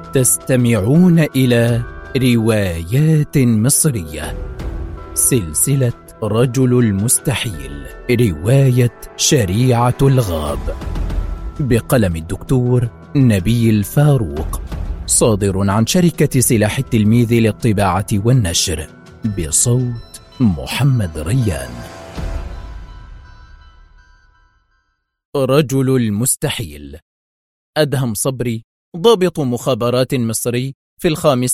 تستمعون إلى روايات مصرية، سلسلة رجل المستحيل، رواية شريعة الغاب، بقلم الدكتور نبيل فاروق، صادر عن شركة سلاح التلميذ للطباعة والنشر، بصوت محمد ريان. رجل المستحيل. أدهم صبري ضابط مخابرات مصري في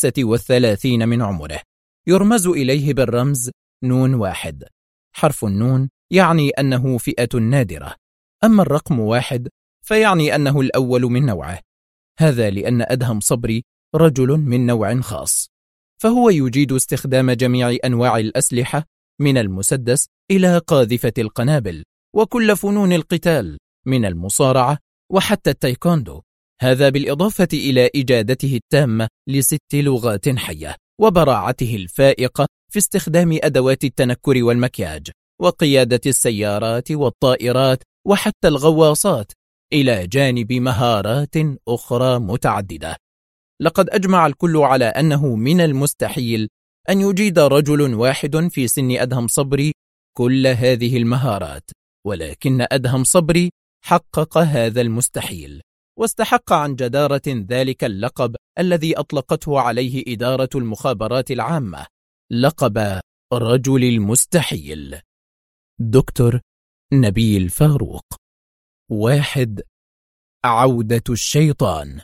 35 من عمره، يرمز إليه بالرمز نون 1. حرف النون يعني أنه فئة نادرة، أما الرقم 1 فيعني أنه الأول من نوعه. هذا لأن أدهم صبري رجل من نوع خاص، فهو يجيد استخدام جميع أنواع الأسلحة من المسدس إلى قاذفة القنابل، وكل فنون القتال من المصارعة وحتى التايكوندو، هذا بالإضافة إلى إجادته التامة ل6 لغات حية، وبراعته الفائقة في استخدام أدوات التنكر والمكياج، وقيادة السيارات والطائرات وحتى الغواصات، إلى جانب مهارات أخرى متعددة. لقد أجمع الكل على أنه من المستحيل أن يجيد رجل واحد في سن أدهم صبري كل هذه المهارات، ولكن أدهم صبري حقق هذا المستحيل، واستحق عن جدارة ذلك اللقب الذي أطلقته عليه إدارة المخابرات العامة، لقب رجل المستحيل. دكتور نبيل فاروق. 1. عودة الشيطان.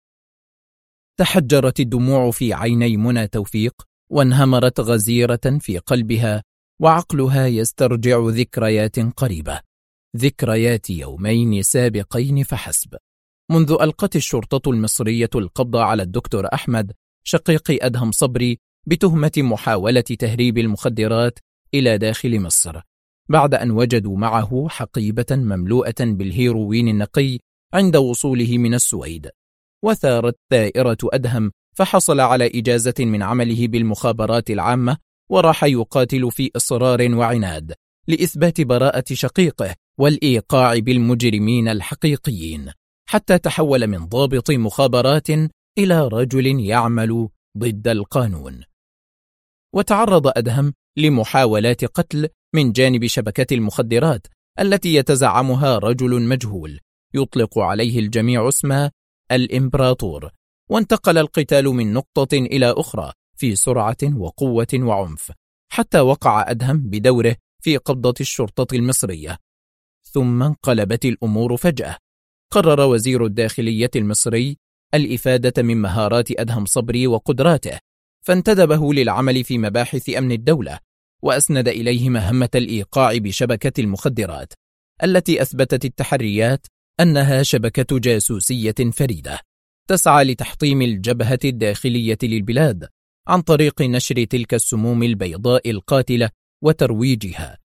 تحجرت الدموع في عيني منى توفيق، وانهمرت غزيرة في قلبها، وعقلها يسترجع ذكريات قريبة، ذكريات يومين سابقين فحسب، منذ ألقت الشرطة المصرية القبض على الدكتور أحمد شقيق أدهم صبري بتهمة محاولة تهريب المخدرات إلى داخل مصر، بعد أن وجدوا معه حقيبة مملوءة بالهيروين النقي عند وصوله من السويد. وثارت ثائرة أدهم، فحصل على إجازة من عمله بالمخابرات العامة، وراح يقاتل في إصرار وعناد لإثبات براءة شقيقه والإيقاع بالمجرمين الحقيقيين، حتى تحول من ضابط مخابرات إلى رجل يعمل ضد القانون. وتعرض أدهم لمحاولات قتل من جانب شبكة المخدرات التي يتزعمها رجل مجهول يطلق عليه الجميع اسم الإمبراطور، وانتقل القتال من نقطة إلى أخرى في سرعة وقوة وعنف، حتى وقع أدهم بدوره في قبضة الشرطة المصرية. ثم انقلبت الأمور فجأة. قرر وزير الداخلية المصري الإفادة من مهارات أدهم صبري وقدراته، فانتدبه للعمل في مباحث أمن الدولة، وأسند إليه مهمة الإيقاع بشبكة المخدرات التي أثبتت التحريات أنها شبكة جاسوسية فريدة تسعى لتحطيم الجبهة الداخلية للبلاد عن طريق نشر تلك السموم البيضاء القاتلة وترويجها.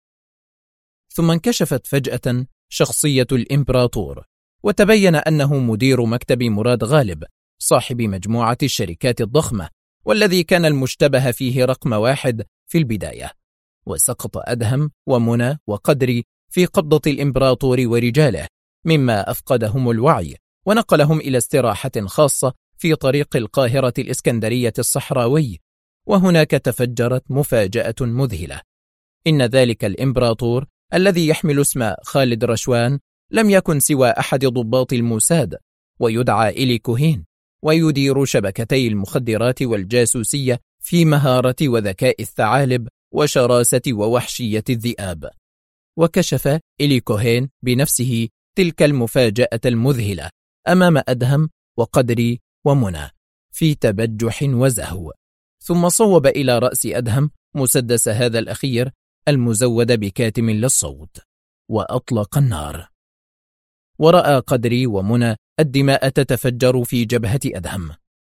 ثم انكشفت فجأة شخصية الإمبراطور، وتبين أنه مدير مكتب مراد غالب صاحب مجموعة الشركات الضخمة، والذي كان المشتبه فيه رقم 1 في البداية. وسقط أدهم ومنى وقدري في قبضة الإمبراطور ورجاله، مما أفقدهم الوعي ونقلهم إلى استراحة خاصة في طريق القاهرة الإسكندرية الصحراوي. وهناك تفجرت مفاجأة مذهلة. إن ذلك الإمبراطور الذي يحمل اسم خالد رشوان لم يكن سوى أحد ضباط الموساد، ويدعى إلي كوهين، ويدير شبكتي المخدرات والجاسوسية في مهارة وذكاء الثعالب وشراسة ووحشية الذئاب. وكشف إلي كوهين بنفسه تلك المفاجأة المذهلة أمام أدهم وقدري ومنى في تبجح وزهو، ثم صوب إلى رأس أدهم مسدس هذا الأخير المزود بكاتم للصوت، وأطلق النار. ورأى قدري ومنى الدماء تتفجر في جبهة أدهم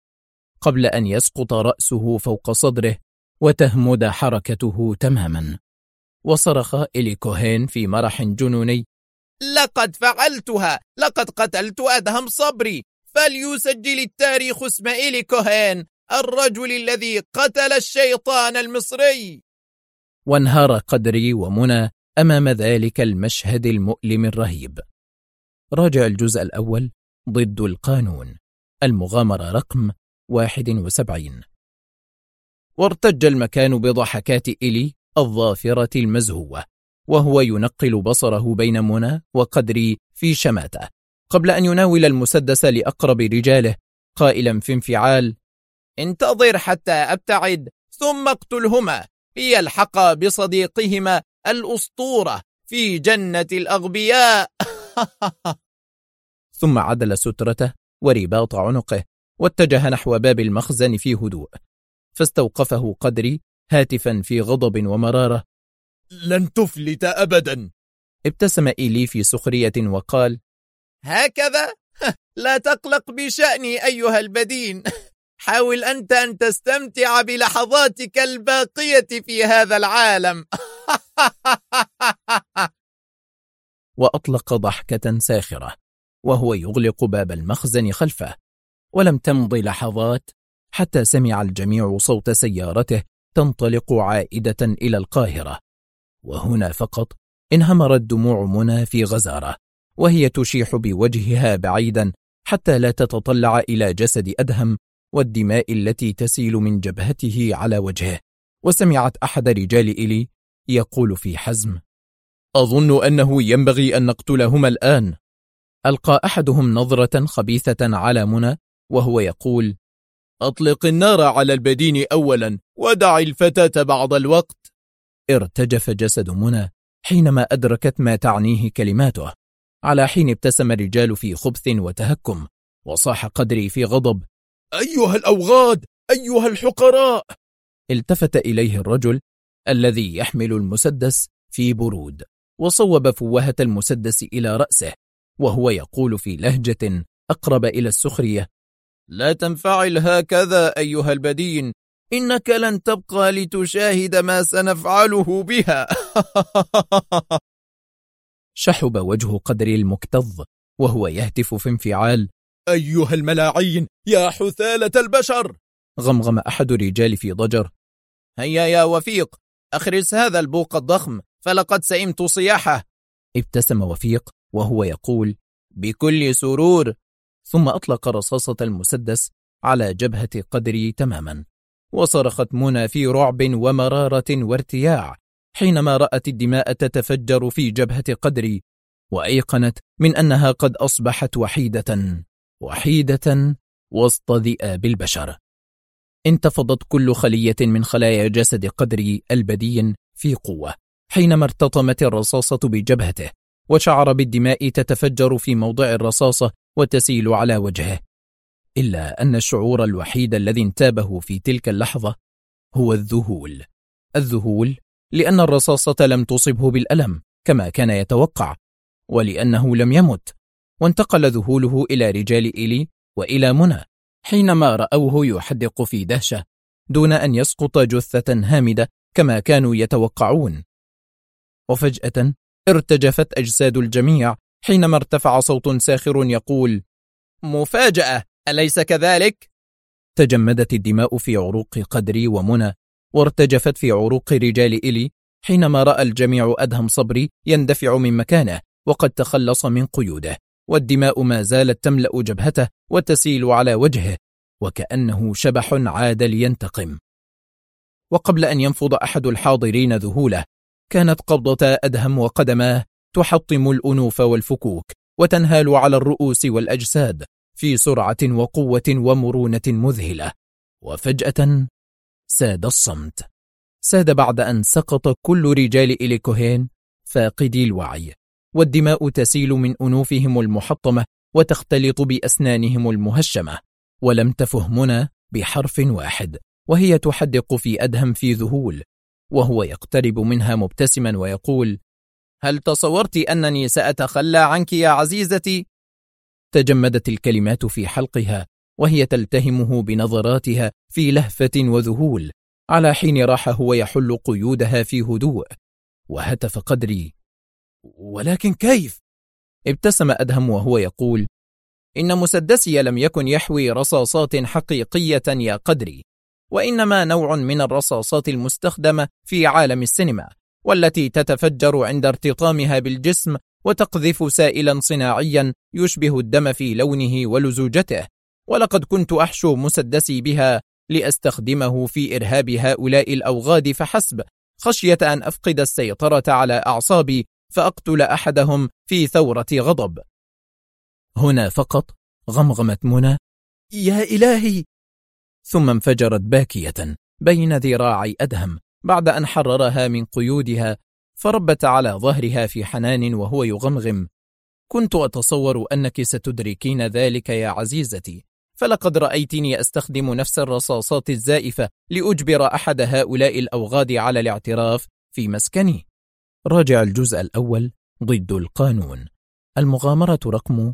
قبل أن يسقط رأسه فوق صدره وتهمد حركته تماما. وصرخ إلي كوهين في مرح جنوني: لقد فعلتها، لقد قتلت أدهم صبري، فليسجل التاريخ اسم إلي كوهين، الرجل الذي قتل الشيطان المصري. وانهار قدري ومنى أمام ذلك المشهد المؤلم الرهيب. راجع الجزء الأول ضد القانون، المغامرة رقم 71. وارتج المكان بضحكات إيلي الظافرة المزهوة، وهو ينقل بصره بين منى وقدري في شماتة، قبل أن يناول المسدس لأقرب رجاله، قائلا في انفعال: انتظر حتى أبتعد ثم اقتلهما ليلحقا بصديقهما الأسطورة في جنة الأغبياء. ثم عدل سترته ورباط عنقه واتجه نحو باب المخزن في هدوء، فاستوقفه قدري هاتفا في غضب ومرارة: لن تفلت أبدا. ابتسم إيلي في سخرية وقال: هكذا؟ لا تقلق بشأني أيها البدين، حاول أنت أن تستمتع بلحظاتك الباقية في هذا العالم. وأطلق ضحكة ساخرة وهو يغلق باب المخزن خلفه. ولم تمض لحظات حتى سمع الجميع صوت سيارته تنطلق عائدة إلى القاهرة، وهنا فقط انهمرت دموع منى في غزارة، وهي تشيح بوجهها بعيدا حتى لا تتطلع إلى جسد أدهم والدماء التي تسيل من جبهته على وجهه. وسمعت أحد رجال إيلي يقول في حزم: أظن أنه ينبغي أن نقتلهما الآن. ألقى أحدهم نظرة خبيثة على منى وهو يقول: أطلق النار على البدين أولا ودع الفتاة بعض الوقت. ارتجف جسد منى حينما أدركت ما تعنيه كلماته، على حين ابتسم الرجال في خبث وتهكم، وصاح قدري في غضب: أيها الأوغاد، أيها الحقراء. التفت إليه الرجل الذي يحمل المسدس في برود، وصوب فوهة المسدس إلى رأسه وهو يقول في لهجة أقرب إلى السخرية: لا تنفعل هكذا أيها البدين، إنك لن تبقى لتشاهد ما سنفعله بها. شحب وجه قدري المكتظ وهو يهتف في انفعال: أيها الملاعين يا حثالة البشر. غمغم أحد الرجال في ضجر: هيا يا وفيق، أخرس هذا البوق الضخم فلقد سئمت صياحه. ابتسم وفيق وهو يقول: بكل سرور. ثم أطلق رصاصة المسدس على جبهة قدري تماما، وصرخت منى في رعب ومرارة وارتياع حينما رأت الدماء تتفجر في جبهة قدري، وأيقنت من أنها قد أصبحت وحيدة وسط ذئاب البشر. انتفضت كل خلية من خلايا جسد قدري البدين في قوة حينما ارتطمت الرصاصة بجبهته، وشعر بالدماء تتفجر في موضع الرصاصة وتسيل على وجهه. إلا أن الشعور الوحيد الذي انتابه في تلك اللحظة هو الذهول لأن الرصاصة لم تصبه بالألم كما كان يتوقع، ولأنه لم يمت. وانتقل ذهوله إلى رجال إيلي وإلى منى حينما رأوه يحدق في دهشة دون أن يسقط جثة هامدة كما كانوا يتوقعون. وفجأة ارتجفت أجساد الجميع حينما ارتفع صوت ساخر يقول: مفاجأة، أليس كذلك؟ تجمدت الدماء في عروق قدري ومنى، وارتجفت في عروق رجال إيلي حينما رأى الجميع أدهم صبري يندفع من مكانه وقد تخلص من قيوده، والدماء ما زالت تملأ جبهته وتسيل على وجهه وكأنه شبح عاد لينتقم. وقبل أن ينفض أحد الحاضرين ذهوله، كانت قبضة أدهم وقدماه تحطم الأنوف والفكوك وتنهال على الرؤوس والأجساد في سرعة وقوة ومرونة مذهلة. وفجأة ساد الصمت، ساد بعد أن سقط كل رجال إيلي كوهين فاقدي الوعي، والدماء تسيل من أنوفهم المحطمة وتختلط بأسنانهم المهشمة. ولم تفه منى بحرف واحد وهي تحدق في أدهم في ذهول، وهو يقترب منها مبتسما ويقول: هل تصورت أنني سأتخلى عنك يا عزيزتي؟ تجمدت الكلمات في حلقها وهي تلتهمه بنظراتها في لهفة وذهول، على حين راح هو يحل قيودها في هدوء. وهتف قدري: ولكن كيف؟ ابتسم أدهم وهو يقول: إن مسدسي لم يكن يحوي رصاصات حقيقية يا قدري، وإنما نوع من الرصاصات المستخدمة في عالم السينما، والتي تتفجر عند ارتطامها بالجسم وتقذف سائلا صناعيا يشبه الدم في لونه ولزوجته، ولقد كنت أحشو مسدسي بها لأستخدمه في إرهاب هؤلاء الأوغاد فحسب، خشية أن أفقد السيطرة على أعصابي فأقتل أحدهم في ثورة غضب. هنا فقط غمغمت منى: يا إلهي! ثم انفجرت باكية بين ذراعي أدهم بعد أن حررها من قيودها، فربت على ظهرها في حنان وهو يغمغم: كنت أتصور أنك ستدركين ذلك يا عزيزتي، فلقد رأيتني أستخدم نفس الرصاصات الزائفة لأجبر أحد هؤلاء الأوغاد على الاعتراف في مسكني. راجع الجزء الأول ضد القانون، المغامرة رقم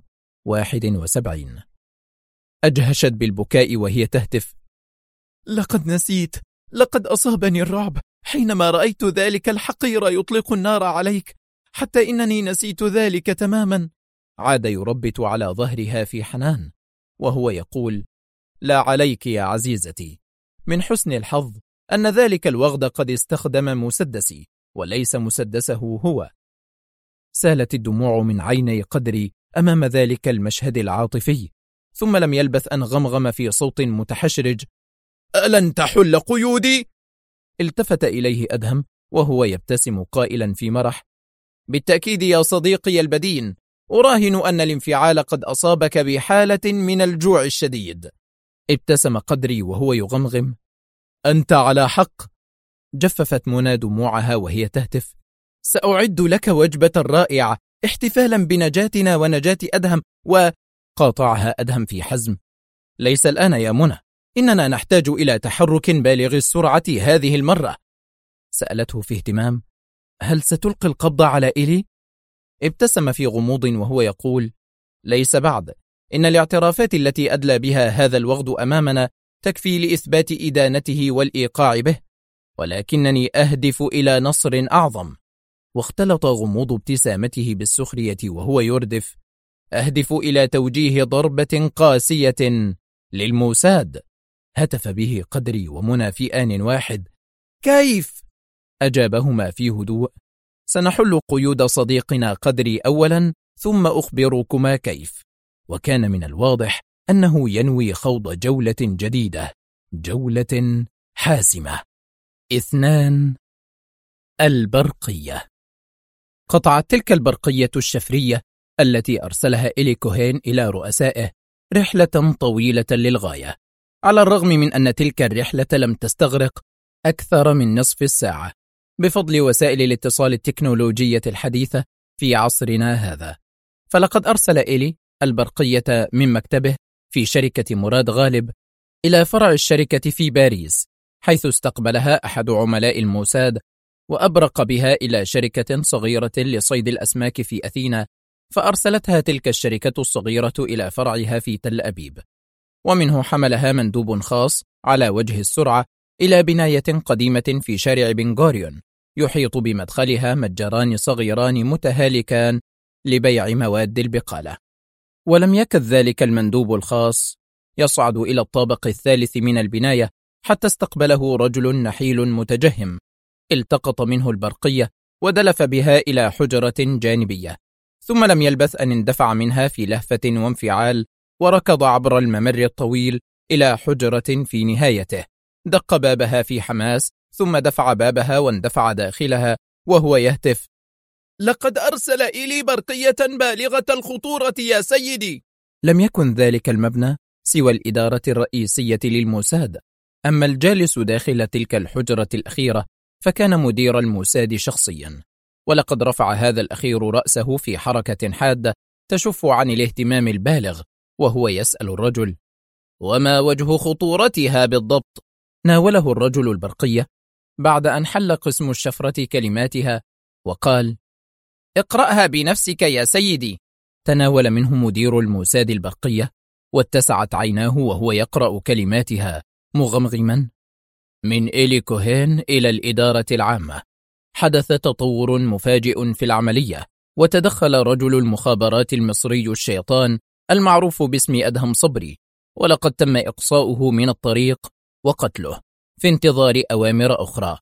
71. أجهشت بالبكاء وهي تهتف: لقد نسيت، لقد أصابني الرعب حينما رأيت ذلك الحقير يطلق النار عليك، حتى إنني نسيت ذلك تماما. عاد يربت على ظهرها في حنان وهو يقول: لا عليك يا عزيزتي، من حسن الحظ أن ذلك الوغد قد استخدم مسدسي وليس مسدسه هو. سالت الدموع من عيني قدري أمام ذلك المشهد العاطفي، ثم لم يلبث أن غمغم في صوت متحشرج: ألن تحل قيودي؟ التفت إليه أدهم وهو يبتسم قائلا في مرح: بالتأكيد يا صديقي البدين، أراهن أن الانفعال قد أصابك بحالة من الجوع الشديد. ابتسم قدري وهو يغمغم: أنت على حق. جففت منى دموعها وهي تهتف: سأعد لك وجبة رائعة احتفالا بنجاتنا ونجاة أدهم. وقاطعها أدهم في حزم: ليس الآن يا منى، إننا نحتاج إلى تحرك بالغ السرعة هذه المرة. سألته في اهتمام: هل ستلقي القبض على إيلي؟ ابتسم في غموض وهو يقول: ليس بعد، إن الاعترافات التي أدلى بها هذا الوغد أمامنا تكفي لإثبات إدانته والإيقاع به، ولكنني أهدف إلى نصر أعظم. واختلط غموض ابتسامته بالسخرية وهو يردف: أهدف إلى توجيه ضربة قاسية للموساد. هتف به قدري ومنى في آن واحد: كيف؟ أجابهما في هدوء: سنحل قيود صديقنا قدري أولا، ثم أخبركما كيف. وكان من الواضح أنه ينوي خوض جولة جديدة، جولة حاسمة. 2. البرقية. قطعت تلك البرقية الشفرية التي أرسلها إيلي كوهين إلى رؤسائه رحلة طويلة للغاية، على الرغم من أن تلك الرحلة لم تستغرق أكثر من نصف الساعة، بفضل وسائل الاتصال التكنولوجية الحديثة في عصرنا هذا. فلقد أرسل إيلي البرقية من مكتبه في شركة مراد غالب إلى فرع الشركة في باريس، حيث استقبلها أحد عملاء الموساد وأبرق بها إلى شركة صغيرة لصيد الأسماك في أثينا، فأرسلتها تلك الشركة الصغيرة إلى فرعها في تل أبيب، ومنه حملها مندوب خاص على وجه السرعة إلى بناية قديمة في شارع بنغوريون، يحيط بمدخلها متجران صغيران متهالكان لبيع مواد البقالة. ولم يكد ذلك المندوب الخاص يصعد إلى الطابق الثالث من البناية حتى استقبله رجل نحيل متجهم، التقط منه البرقية ودلف بها إلى حجرة جانبية، ثم لم يلبث أن اندفع منها في لهفة وانفعال، وركض عبر الممر الطويل إلى حجرة في نهايته، دق بابها في حماس، ثم دفع بابها واندفع داخلها وهو يهتف: لقد أرسل إيلي برقية بالغة الخطورة يا سيدي. لم يكن ذلك المبنى سوى الإدارة الرئيسية للموساد، أما الجالس داخل تلك الحجرة الأخيرة فكان مدير الموساد شخصيا، ولقد رفع هذا الأخير رأسه في حركة حادة تشف عن الاهتمام البالغ، وهو يسأل الرجل: وما وجه خطورتها بالضبط؟ ناوله الرجل البرقية بعد أن حل قسم الشفرة كلماتها وقال: اقرأها بنفسك يا سيدي. تناول منه مدير الموساد البرقية واتسعت عيناه وهو يقرأ كلماتها مغمغما: من إيلي كوهين إلى الإدارة العامة، حدث تطور مفاجئ في العملية، وتدخل رجل المخابرات المصري الشيطان المعروف باسم أدهم صبري، ولقد تم إقصاؤه من الطريق وقتله في انتظار أوامر أخرى.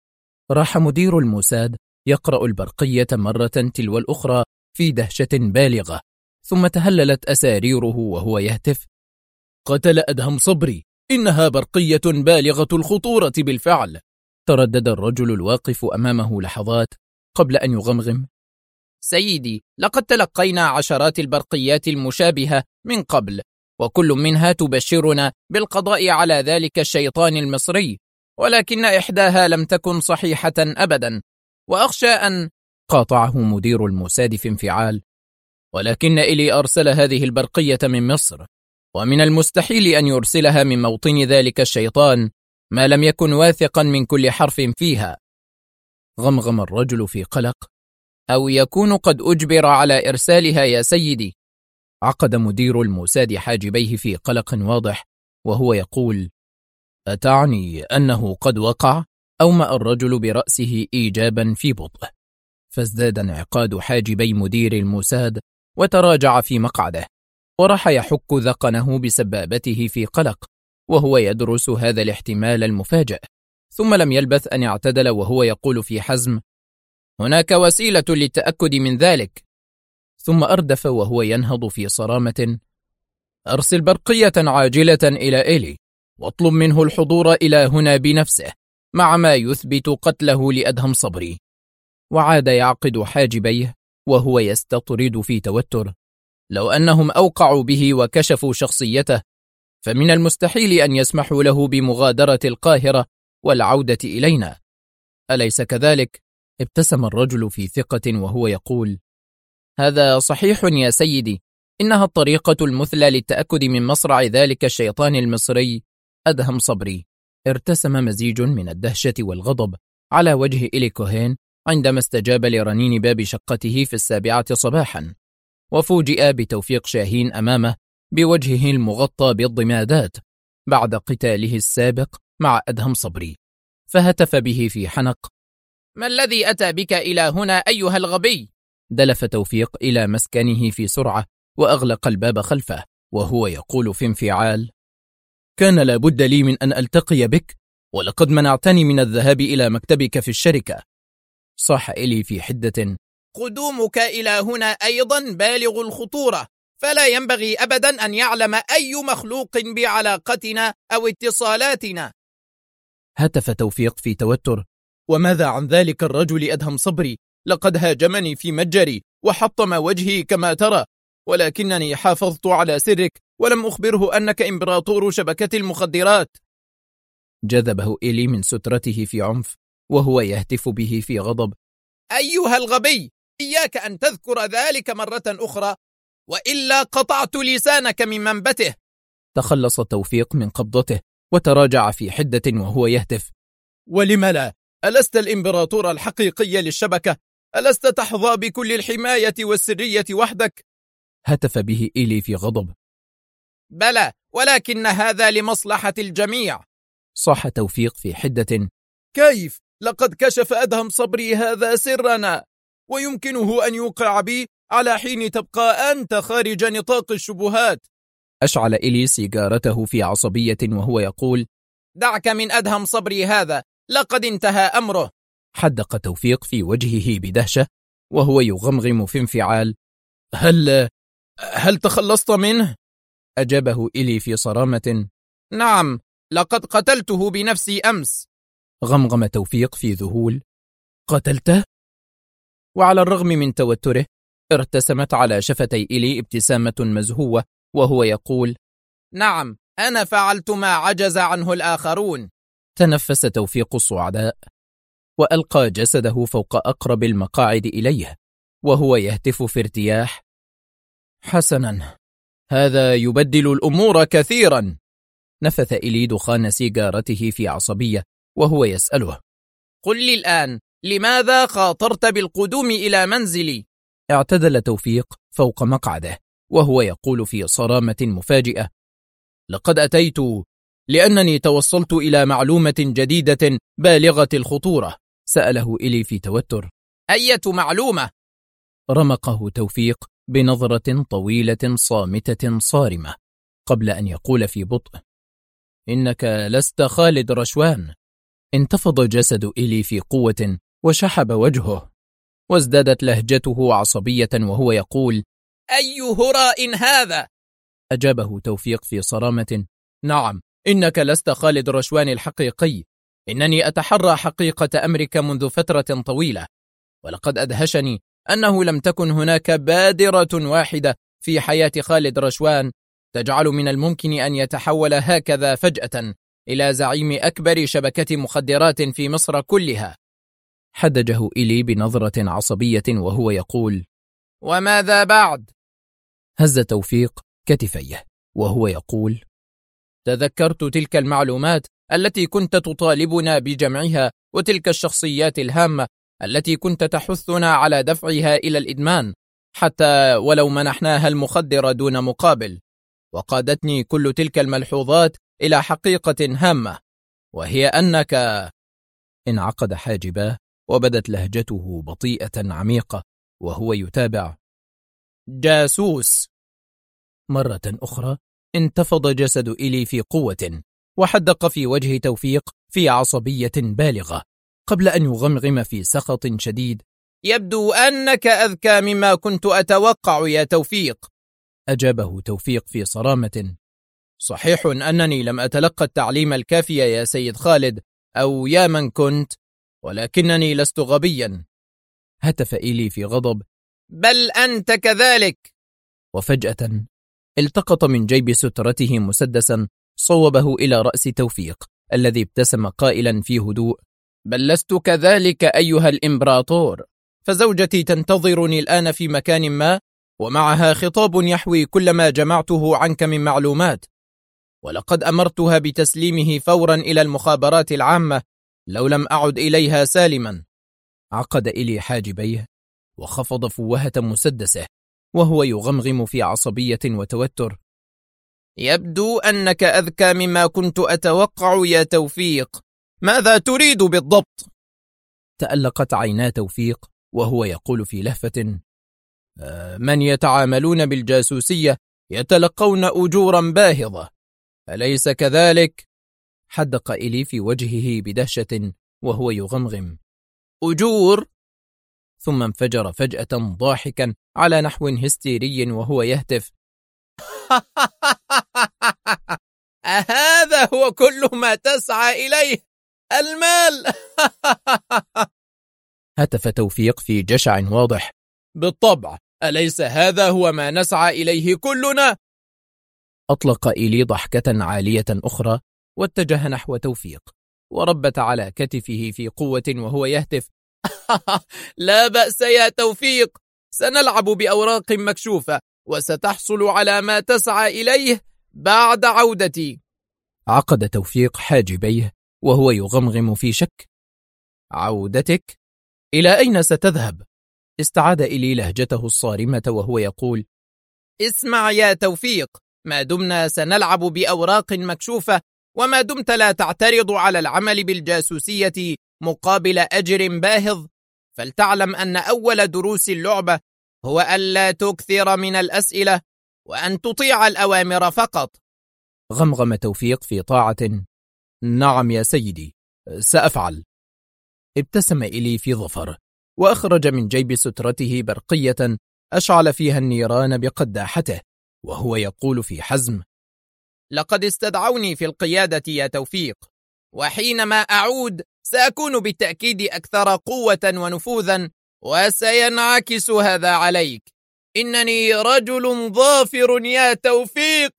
راح مدير الموساد يقرأ البرقية مرة تلو الأخرى في دهشة بالغة، ثم تهللت أساريره وهو يهتف: قتل أدهم صبري، إنها برقية بالغة الخطورة بالفعل. تردد الرجل الواقف أمامه لحظات قبل أن يغمغم: سيدي، لقد تلقينا عشرات البرقيات المشابهة من قبل، وكل منها تبشرنا بالقضاء على ذلك الشيطان المصري، ولكن إحداها لم تكن صحيحة أبدا، وأخشى أن... قاطعه مدير الموساد في انفعال: ولكن إلي أرسل هذه البرقية من مصر، ومن المستحيل أن يرسلها من موطن ذلك الشيطان ما لم يكن واثقا من كل حرف فيها. غمغم الرجل في قلق: أو يكون قد أجبر على إرسالها يا سيدي. عقد مدير الموساد حاجبيه في قلق واضح وهو يقول: أتعني أنه قد وقع؟ أومأ الرجل برأسه إيجابا في بطء، فازداد انعقاد حاجبي مدير الموساد وتراجع في مقعده، وراح يحك ذقنه بسبابته في قلق وهو يدرس هذا الاحتمال المفاجئ. ثم لم يلبث أن اعتدل وهو يقول في حزم: هناك وسيلة للتأكد من ذلك. ثم أردف وهو ينهض في صرامة: أرسل برقية عاجلة إلى إيلي، واطلب منه الحضور إلى هنا بنفسه مع ما يثبت قتله لأدهم صبري. وعاد يعقد حاجبيه وهو يستطرد في توتر: لو أنهم أوقعوا به وكشفوا شخصيته، فمن المستحيل أن يسمحوا له بمغادرة القاهرة والعودة إلينا، أليس كذلك؟ ابتسم الرجل في ثقة وهو يقول: هذا صحيح يا سيدي، إنها الطريقة المثلى للتأكد من مصرع ذلك الشيطان المصري أدهم صبري. ارتسم مزيج من الدهشة والغضب على وجه إلي كوهين عندما استجاب لرنين باب شقته في 7 صباحا، وفوجئ بتوفيق شاهين أمامه بوجهه المغطى بالضمادات بعد قتاله السابق مع أدهم صبري، فهتف به في حنق: ما الذي أتى بك إلى هنا أيها الغبي؟ دلف توفيق إلى مسكنه في سرعة وأغلق الباب خلفه وهو يقول في انفعال: كان لابد لي من أن ألتقي بك، ولقد منعتني من الذهاب إلى مكتبك في الشركة. صاح إلي في حدة: قدومك إلى هنا أيضا بالغ الخطورة، فلا ينبغي أبدا أن يعلم أي مخلوق بعلاقتنا أو اتصالاتنا. هتف توفيق في توتر: وماذا عن ذلك الرجل أدهم صبري؟ لقد هاجمني في متجري وحطم وجهي كما ترى، ولكنني حافظت على سرك ولم أخبره أنك إمبراطور شبكة المخدرات. جذبه إلي من سترته في عنف وهو يهتف به في غضب: أيها الغبي، إياك أن تذكر ذلك مرة أخرى، وإلا قطعت لسانك من منبته. تخلص توفيق من قبضته وتراجع في حدة وهو يهتف: ولم لا؟ ألست الإمبراطور الحقيقي للشبكة؟ ألست تحظى بكل الحماية والسرية وحدك؟ هتف به إيلي في غضب: بلى، ولكن هذا لمصلحة الجميع. صاح توفيق في حدة: كيف؟ لقد كشف أدهم صبري هذا سرنا، ويمكنه أن يوقع بي على حين تبقى أنت خارج نطاق الشبهات. أشعل إيلي سيجارته في عصبية وهو يقول: دعك من أدهم صبري هذا، لقد انتهى أمره. حدق توفيق في وجهه بدهشة وهو يغمغم في انفعال: هل تخلصت منه؟ أجابه إيلي في صرامة: نعم، لقد قتلته بنفسي أمس. غمغم توفيق في ذهول: قتلته؟ وعلى الرغم من توتره ارتسمت على شفتي إيلي ابتسامة مزهوة وهو يقول: نعم، أنا فعلت ما عجز عنه الآخرون. تنفس توفيق الصعداء وألقى جسده فوق أقرب المقاعد إليه وهو يهتف في ارتياح: حسنا، هذا يبدل الأمور كثيرا. نفث إيلي دخان سيجارته في عصبية وهو يسأله: قل لي الآن، لماذا خاطرت بالقدوم إلى منزلي؟ اعتدل توفيق فوق مقعده وهو يقول في صرامة مفاجئة: لقد أتيت لأنني توصلت إلى معلومة جديدة بالغة الخطورة. سأله إيلي في توتر: أية معلومة؟ رمقه توفيق بنظرة طويلة صامتة صارمة قبل أن يقول في بطء: إنك لست خالد رشوان. انتفض جسد إيلي في قوة وشحب وجهه، وازدادت لهجته عصبية وهو يقول: أي هراء هذا؟ أجابه توفيق في صرامة: نعم، إنك لست خالد رشوان الحقيقي. إنني أتحرى حقيقة أمرك منذ فترة طويلة، ولقد أدهشني أنه لم تكن هناك بادرة واحدة في حياة خالد رشوان تجعل من الممكن أن يتحول هكذا فجأة إلى زعيم أكبر شبكة مخدرات في مصر كلها. حدجه إلي بنظرة عصبية وهو يقول: وماذا بعد؟ هز توفيق كتفيه وهو يقول: تذكرت تلك المعلومات التي كنت تطالبنا بجمعها، وتلك الشخصيات الهامة التي كنت تحثنا على دفعها إلى الإدمان، حتى ولو منحناها المخدر دون مقابل. وقادتني كل تلك الملحوظات إلى حقيقة هامة، وهي أنك... انعقد حاجباه وبدت لهجته بطيئة عميقة وهو يتابع: جاسوس. مرة أخرى انتفض جسد إلي في قوة، وحدق في وجه توفيق في عصبية بالغة، قبل أن يغمغم في سخط شديد: يبدو أنك أذكى مما كنت أتوقع يا توفيق. أجابه توفيق في صرامة: صحيح أنني لم أتلقى التعليم الكافي يا سيد خالد، أو يا من كنت، ولكنني لست غبيا. هتف إلي في غضب: بل أنت كذلك. وفجأة التقط من جيب سترته مسدسا صوبه إلى رأس توفيق، الذي ابتسم قائلا في هدوء: بل لست كذلك أيها الإمبراطور، فزوجتي تنتظرني الآن في مكان ما، ومعها خطاب يحوي كل ما جمعته عنك من معلومات، ولقد أمرتها بتسليمه فورا إلى المخابرات العامة لو لم أعد إليها سالما. عقد إلي حاجبيه وخفض فوهة مسدسه وهو يغمغم في عصبية وتوتر: يبدو أنك أذكى مما كنت أتوقع يا توفيق، ماذا تريد بالضبط؟ تألقت عينا توفيق وهو يقول في لهفة: من يتعاملون بالجاسوسية يتلقون أجورا باهظة، أليس كذلك؟ حدق إلي في وجهه بدهشة وهو يغمغم: أجور؟ ثم انفجر فجأة ضاحكا على نحو هستيري وهو يهتف: أهذا هو كل ما تسعى إليه؟ المال؟ هتف توفيق في جشع واضح: بالطبع، أليس هذا هو ما نسعى إليه كلنا؟ أطلق إيلي ضحكة عالية أخرى واتجه نحو توفيق وربت على كتفه في قوة وهو يهتف: لا بأس يا توفيق، سنلعب بأوراق مكشوفة وستحصل على ما تسعى إليه بعد عودتي. عقد توفيق حاجبيه وهو يغمغم في شك: عودتك؟ إلى أين ستذهب؟ استعاد إلي لهجته الصارمة وهو يقول: اسمع يا توفيق، ما دمنا سنلعب بأوراق مكشوفة، وما دمت لا تعترض على العمل بالجاسوسية مقابل أجر باهظ، فلتعلم أن أول دروس اللعبة هو ألا تكثر من الأسئلة وأن تطيع الأوامر فقط. غمغم توفيق في طاعة: نعم يا سيدي، سأفعل. ابتسم إلي في ظفر وأخرج من جيب سترته برقية أشعل فيها النيران بقداحته وهو يقول في حزم: لقد استدعوني في القيادة يا توفيق، وحينما أعود سأكون بالتأكيد أكثر قوة ونفوذا، وسينعكس هذا عليك. إنني رجل ظافر يا توفيق.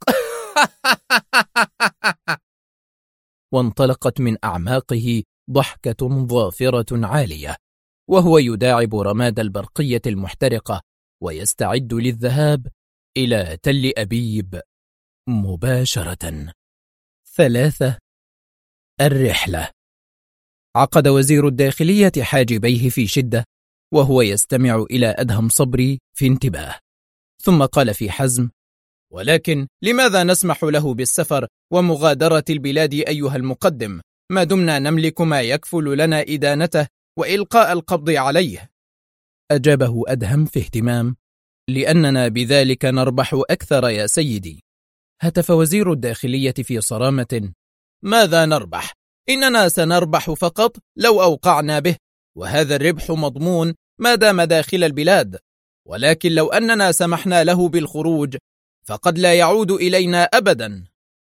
وانطلقت من أعماقه ضحكة ظافرة عالية وهو يداعب رماد البرقية المحترقة ويستعد للذهاب إلى تل أبيب مباشرة. 3. الرحلة. عقد وزير الداخلية حاجبيه في شدة وهو يستمع إلى أدهم صبري في انتباه، ثم قال في حزم: ولكن لماذا نسمح له بالسفر ومغادرة البلاد أيها المقدم، ما دمنا نملك ما يكفل لنا إدانته وإلقاء القبض عليه؟ أجابه أدهم في اهتمام: لأننا بذلك نربح أكثر يا سيدي. هتف وزير الداخلية في صرامة: ماذا نربح؟ إننا سنربح فقط لو أوقعنا به، وهذا الربح مضمون ما دام داخل البلاد، ولكن لو أننا سمحنا له بالخروج فقد لا يعود إلينا أبدا.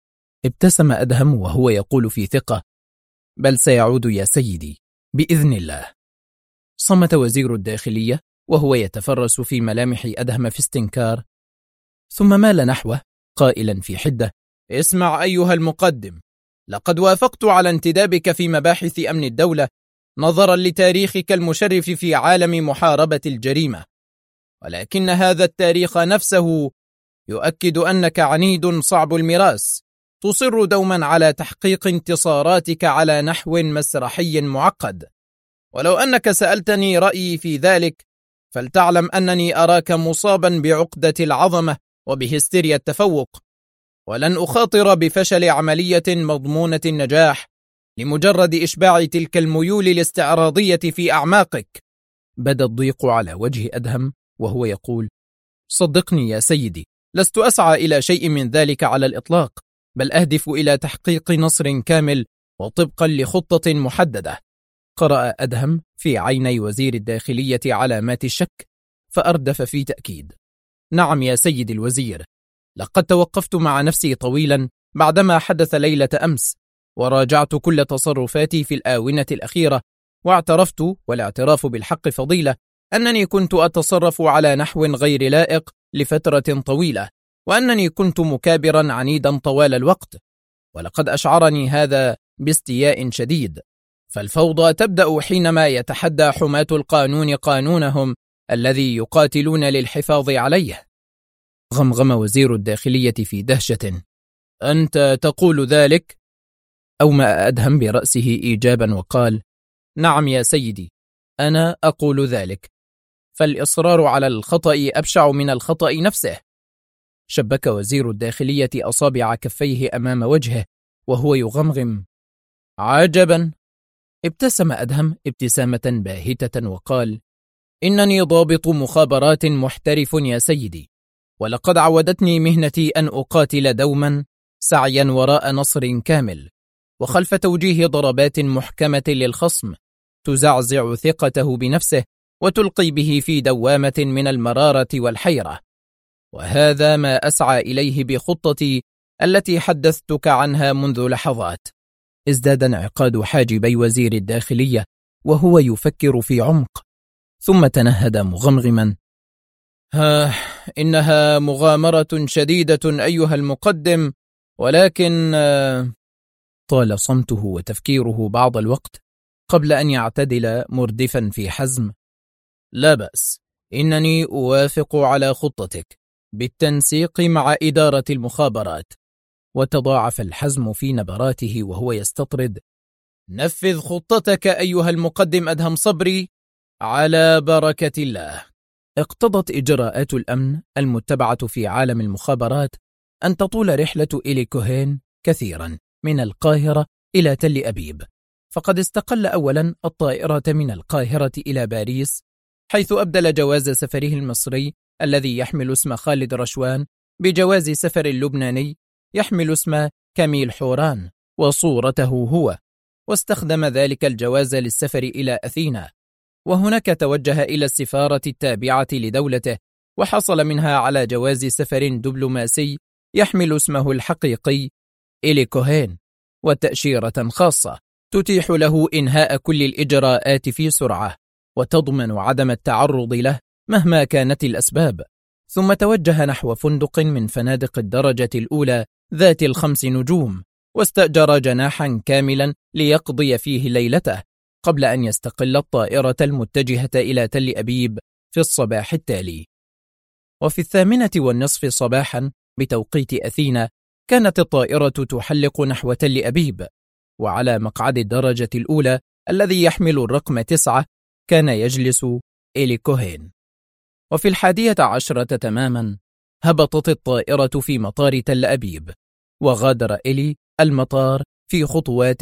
ابتسم أدهم وهو يقول في ثقة: بل سيعود يا سيدي بإذن الله. صمت وزير الداخلية وهو يتفرس في ملامح أدهم في استنكار، ثم مال نحوه قائلا في حدة: اسمع أيها المقدم، لقد وافقت على انتدابك في مباحث أمن الدولة نظرا لتاريخك المشرف في عالم محاربة الجريمة، ولكن هذا التاريخ نفسه يؤكد أنك عنيد صعب المراس، تصر دوما على تحقيق انتصاراتك على نحو مسرحي معقد. ولو أنك سألتني رأيي في ذلك فلتعلم أنني أراك مصابا بعقدة العظمة وبهستيريا التفوق، ولن أخاطر بفشل عملية مضمونة النجاح لمجرد إشباع تلك الميول الاستعراضية في أعماقك. بدا الضيق على وجه أدهم وهو يقول: صدقني يا سيدي، لست أسعى إلى شيء من ذلك على الإطلاق، بل أهدف إلى تحقيق نصر كامل وطبقا لخطة محددة. قرأ أدهم في عيني وزير الداخلية علامات الشك، فأردف في تأكيد: نعم يا سيد الوزير، لقد توقفت مع نفسي طويلا بعدما حدث ليلة أمس، وراجعت كل تصرفاتي في الآونة الأخيرة، واعترفت، والاعتراف بالحق فضيلة، أنني كنت أتصرف على نحو غير لائق لفترة طويلة، وأنني كنت مكابرا عنيدا طوال الوقت، ولقد أشعرني هذا باستياء شديد، فالفوضى تبدأ حينما يتحدى حماة القانون قانونهم الذي يقاتلون للحفاظ عليه. غمغم وزير الداخلية في دهشة: أنت تقول ذلك؟ أومأ أدهم برأسه إيجابا وقال: نعم يا سيدي، أنا أقول ذلك، فالإصرار على الخطأ أبشع من الخطأ نفسه. شبك وزير الداخلية أصابع كفيه أمام وجهه وهو يغمغم: عجبا. ابتسم أدهم ابتسامة باهتة وقال: إنني ضابط مخابرات محترف يا سيدي، ولقد عودتني مهنتي أن أقاتل دوما سعيا وراء نصر كامل، وخلف توجيه ضربات محكمة للخصم تزعزع ثقته بنفسه وتلقي به في دوامة من المرارة والحيرة، وهذا ما أسعى إليه بخطتي التي حدثتك عنها منذ لحظات. ازداد انعقاد حاجبي وزير الداخلية وهو يفكر في عمق، ثم تنهد مغمغما: إنها مغامرة شديدة أيها المقدم، ولكن طال صمته وتفكيره بعض الوقت قبل أن يعتدل مردفا في حزم: لا بأس، إنني أوافق على خطتك بالتنسيق مع إدارة المخابرات. وتضاعف الحزم في نبراته وهو يستطرد: نفذ خطتك أيها المقدم أدهم صبري على بركة الله. اقتضت إجراءات الأمن المتبعة في عالم المخابرات أن تطول رحلة إلي كوهين كثيرا من القاهرة إلى تل أبيب، فقد استقل أولا الطائرة من القاهرة إلى باريس، حيث أبدل جواز سفره المصري الذي يحمل اسم خالد رشوان بجواز سفر اللبناني يحمل اسم كميل حوران وصورته هو، واستخدم ذلك الجواز للسفر إلى أثينا، وهناك توجه إلى السفارة التابعة لدولته، وحصل منها على جواز سفر دبلوماسي يحمل اسمه الحقيقي إلي كوهين، وتأشيرة خاصة تتيح له إنهاء كل الإجراءات في سرعة وتضمن عدم التعرض له مهما كانت الأسباب. ثم توجه نحو فندق من فنادق الدرجة الأولى ذات 5 نجوم، واستأجر جناحا كاملا ليقضي فيه ليلته قبل أن يستقل الطائرة المتجهة إلى تل أبيب في الصباح التالي. وفي 8:30 صباحا بتوقيت أثينا كانت الطائرة تحلق نحو تل أبيب، وعلى مقعد الدرجة الأولى الذي يحمل الرقم 9 كان يجلس إلي كوهين. وفي 11:10 تماما هبطت الطائرة في مطار تل أبيب، وغادر إلي المطار في خطوات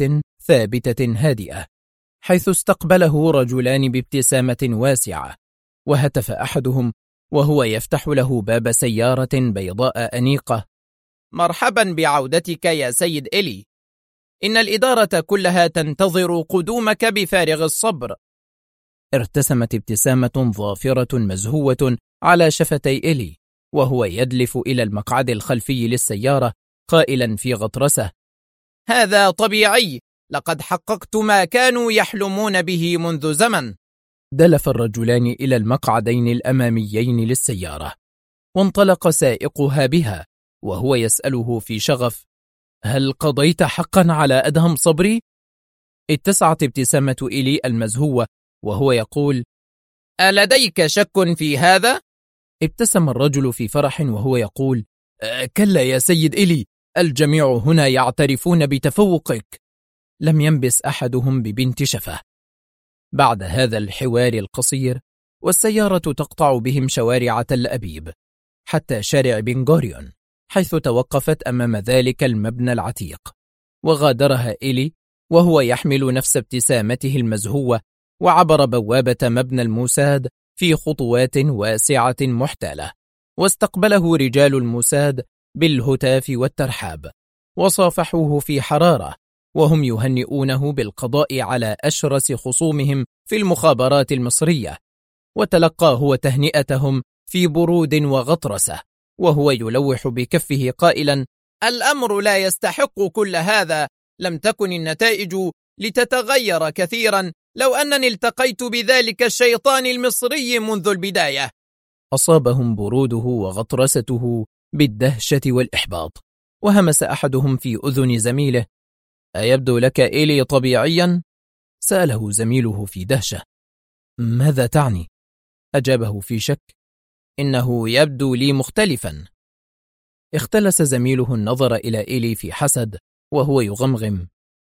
ثابتة هادئة، حيث استقبله رجلان بابتسامة واسعة، وهتف أحدهم وهو يفتح له باب سيارة بيضاء أنيقة: مرحبا بعودتك يا سيد إلي، إن الإدارة كلها تنتظر قدومك بفارغ الصبر. ارتسمت ابتسامة ظافرة مزهوة على شفتي إلي، وهو يدلف إلى المقعد الخلفي للسيارة قائلا في غطرسة: هذا طبيعي، لقد حققت ما كانوا يحلمون به منذ زمن. دلف الرجلان إلى المقعدين الأماميين للسيارة، وانطلق سائقها بها وهو يسأله في شغف: هل قضيت حقا على أدهم صبري؟ اتسعت ابتسامة إيلي المزهوة وهو يقول: ألديك شك في هذا؟ ابتسم الرجل في فرح وهو يقول: كلا يا سيد إيلي، الجميع هنا يعترفون بتفوقك. لم ينبس أحدهم ببنت شفة. بعد هذا الحوار القصير والسيارة تقطع بهم شوارع تل أبيب حتى شارع بن غوريون، حيث توقفت أمام ذلك المبنى العتيق، وغادرها إيلي وهو يحمل نفس ابتسامته المزهوة، وعبر بوابة مبنى الموساد في خطوات واسعة محتالة، واستقبله رجال الموساد بالهتاف والترحاب، وصافحوه في حرارة وهم يهنئونه بالقضاء على أشرس خصومهم في المخابرات المصرية، وتلقى هو تهنئتهم في برود وغطرسة وهو يلوح بكفه قائلا: الأمر لا يستحق كل هذا، لم تكن النتائج لتتغير كثيرا لو أنني التقيت بذلك الشيطان المصري منذ البداية. أصابهم بروده وغطرسته بالدهشة والإحباط، وهمس أحدهم في أذن زميله: أيبدو لك إيلي طبيعيا؟ سأله زميله في دهشة. ماذا تعني؟ أجابه في شك: إنه يبدو لي مختلفا. اختلس زميله النظر إلى إيلي في حسد وهو يغمغم: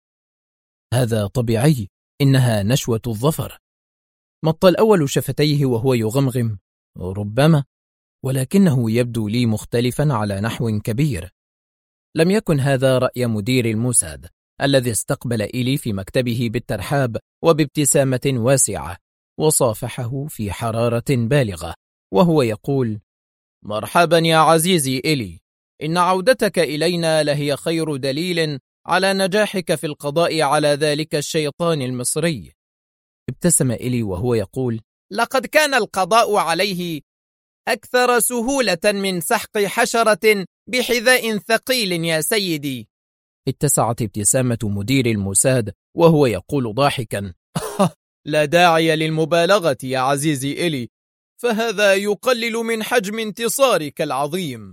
هذا طبيعي، إنها نشوة الظفر. مط الأول شفتيه وهو يغمغم: ربما، ولكنه يبدو لي مختلفا على نحو كبير. لم يكن هذا رأي مدير الموساد الذي استقبل إيلي في مكتبه بالترحاب وبابتسامة واسعة، وصافحه في حرارة بالغة وهو يقول: مرحبا يا عزيزي إيلي، إن عودتك إلينا لهي خير دليل على نجاحك في القضاء على ذلك الشيطان المصري. ابتسم إيلي وهو يقول: لقد كان القضاء عليه أكثر سهولة من سحق حشرة بحذاء ثقيل يا سيدي. اتسعت ابتسامة مدير الموساد وهو يقول ضاحكا: لا داعي للمبالغة يا عزيزي إيلي، فهذا يقلل من حجم انتصارك العظيم.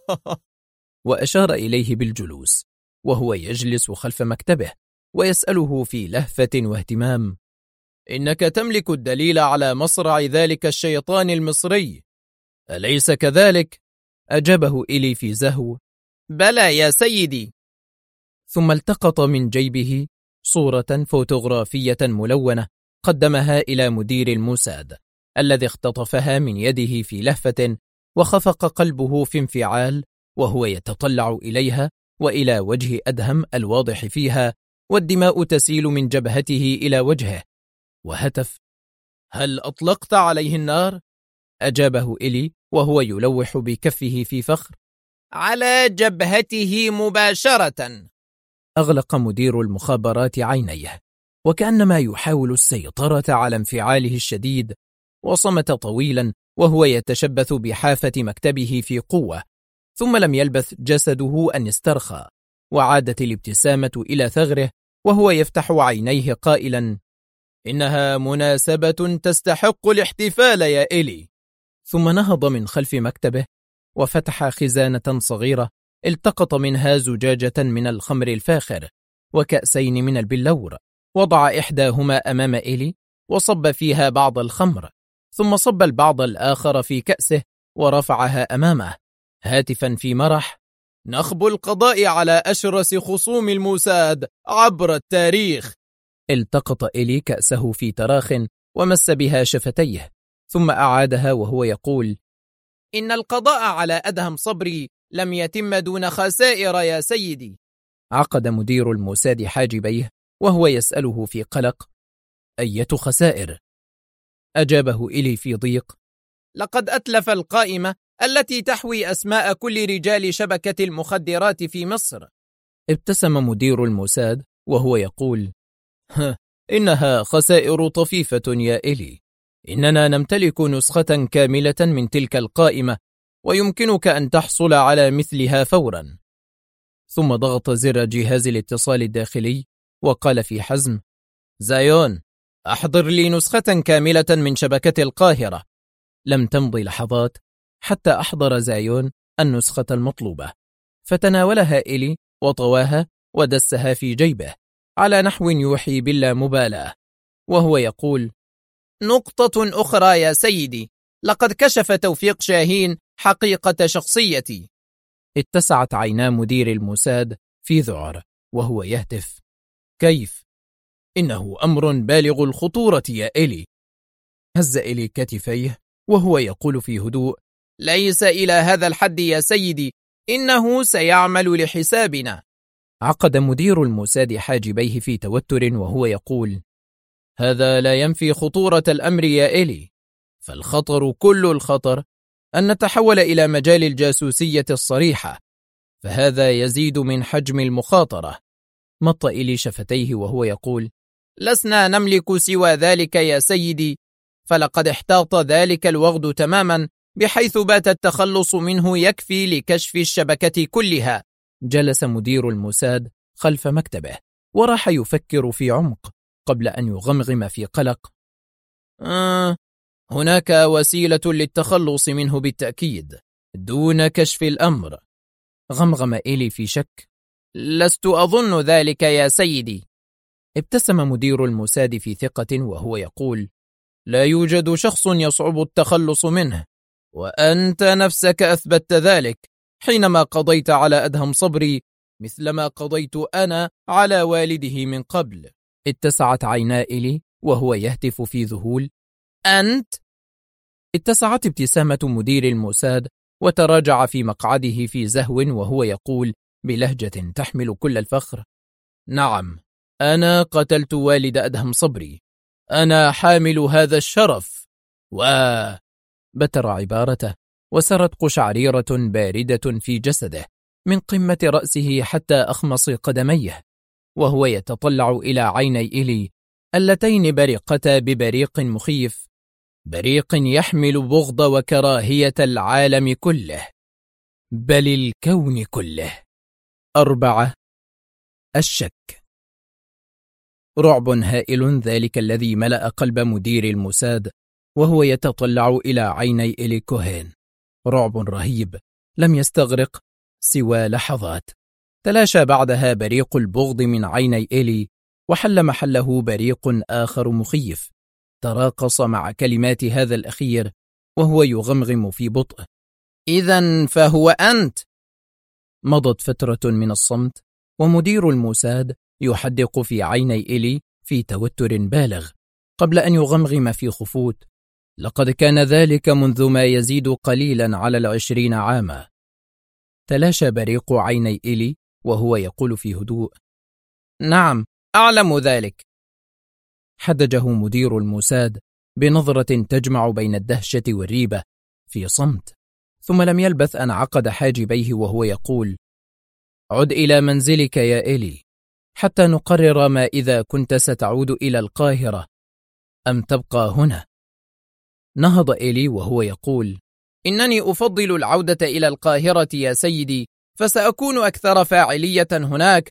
وأشار إليه بالجلوس وهو يجلس خلف مكتبه ويسأله في لهفة واهتمام: إنك تملك الدليل على مصرع ذلك الشيطان المصري، أليس كذلك؟ أجابه إيلي في زهو: بلى يا سيدي. ثم التقط من جيبه صورة فوتوغرافية ملونة قدمها إلى مدير الموساد، الذي اختطفها من يده في لهفة، وخفق قلبه في انفعال وهو يتطلع إليها وإلى وجه أدهم الواضح فيها، والدماء تسيل من جبهته إلى وجهه، وهتف: هل أطلقت عليه النار؟ أجابه إيلي وهو يلوح بكفه في فخر: على جبهته مباشرة. أغلق مدير المخابرات عينيه وكأنما يحاول السيطرة على انفعاله الشديد، وصمت طويلا وهو يتشبث بحافة مكتبه في قوة، ثم لم يلبث جسده أن استرخى، وعادت الابتسامة إلى ثغره وهو يفتح عينيه قائلا: إنها مناسبة تستحق الاحتفال يا إيلي. ثم نهض من خلف مكتبه وفتح خزانة صغيرة التقط منها زجاجة من الخمر الفاخر وكأسين من البلور، وضع إحداهما أمام إيلي وصب فيها بعض الخمر، ثم صب البعض الآخر في كأسه ورفعها أمامه هاتفا في مرح: نخب القضاء على أشرس خصوم الموساد عبر التاريخ. التقط إيلي كأسه في تراخ ومس بها شفتيه، ثم أعادها وهو يقول: إن القضاء على أدهم صبري لم يتم دون خسائر يا سيدي. عقد مدير الموساد حاجبيه وهو يسأله في قلق: أية خسائر؟ أجابه إيلي في ضيق: لقد أتلف القائمة التي تحوي أسماء كل رجال شبكة المخدرات في مصر. ابتسم مدير الموساد وهو يقول: إنها خسائر طفيفة يا إيلي، إننا نمتلك نسخة كاملة من تلك القائمة، ويمكنك أن تحصل على مثلها فورا. ثم ضغط زر جهاز الاتصال الداخلي وقال في حزم: زايون، أحضر لي نسخة كاملة من شبكة القاهرة. لم تمض لحظات حتى أحضر زايون النسخة المطلوبة، فتناولها إيلي وطواها ودسها في جيبه على نحو يوحي باللامبالاة، وهو يقول: نقطة أخرى يا سيدي، لقد كشف توفيق شاهين حقيقة شخصيتي. اتسعت عينا مدير الموساد في ذعر وهو يهتف: كيف؟ إنه أمر بالغ الخطورة يا إيلي. هز إيلي كتفيه وهو يقول في هدوء: ليس إلى هذا الحد يا سيدي، إنه سيعمل لحسابنا. عقد مدير الموساد حاجبيه في توتر وهو يقول: هذا لا ينفي خطورة الأمر يا إيلي، فالخطر كل الخطر أن نتحول إلى مجال الجاسوسية الصريحة، فهذا يزيد من حجم المخاطرة. مط إيلي شفتيه وهو يقول: لسنا نملك سوى ذلك يا سيدي، فلقد احتاط ذلك الوغد تماما بحيث بات التخلص منه يكفي لكشف الشبكة كلها. جلس مدير الموساد خلف مكتبه وراح يفكر في عمق قبل أن يغمغم في قلق: هناك وسيلة للتخلص منه بالتأكيد دون كشف الأمر. غمغم إيلي في شك: لست أظن ذلك يا سيدي. ابتسم مدير الموساد في ثقة وهو يقول: لا يوجد شخص يصعب التخلص منه، وأنت نفسك أثبتت ذلك حينما قضيت على أدهم صبري مثلما قضيت أنا على والده من قبل. اتسعت عينا إيلي وهو يهتف في ذهول: أنت؟ اتسعت ابتسامة مدير الموساد وتراجع في مقعده في زهو وهو يقول بلهجة تحمل كل الفخر: نعم، أنا قتلت والد أدهم صبري، أنا حامل هذا الشرف. بتر عبارته وسرت قشعريرة باردة في جسده من قمة رأسه حتى أخمص قدميه، وهو يتطلع إلى عيني إيلي اللتين برقتا ببريق مخيف، بريق يحمل بغض وكراهية العالم كله، بل الكون كله. 4. الشك. رعب هائل ذلك الذي ملأ قلب مدير الموساد وهو يتطلع إلى عيني إيلي كوهين، رعب رهيب لم يستغرق سوى لحظات. تلاشى بعدها بريق البغض من عيني إيلي وحل محله بريق آخر مخيف تراقص مع كلمات هذا الأخير وهو يغمغم في بطء: إذن فهو أنت. مضت فترة من الصمت ومدير الموساد يحدق في عيني إيلي في توتر بالغ قبل أن يغمغم في خفوت: لقد كان ذلك منذ ما يزيد قليلا على 20 عاما. تلاشى بريق عيني إيلي وهو يقول في هدوء: نعم، أعلم ذلك. حدجه مدير الموساد بنظرة تجمع بين الدهشة والريبة في صمت، ثم لم يلبث أن عقد حاجبيه وهو يقول: عد إلى منزلك يا إيلي حتى نقرر ما إذا كنت ستعود إلى القاهرة أم تبقى هنا. نهض إيلي وهو يقول: إنني أفضل العودة إلى القاهرة يا سيدي، فسأكون أكثر فاعلية هناك.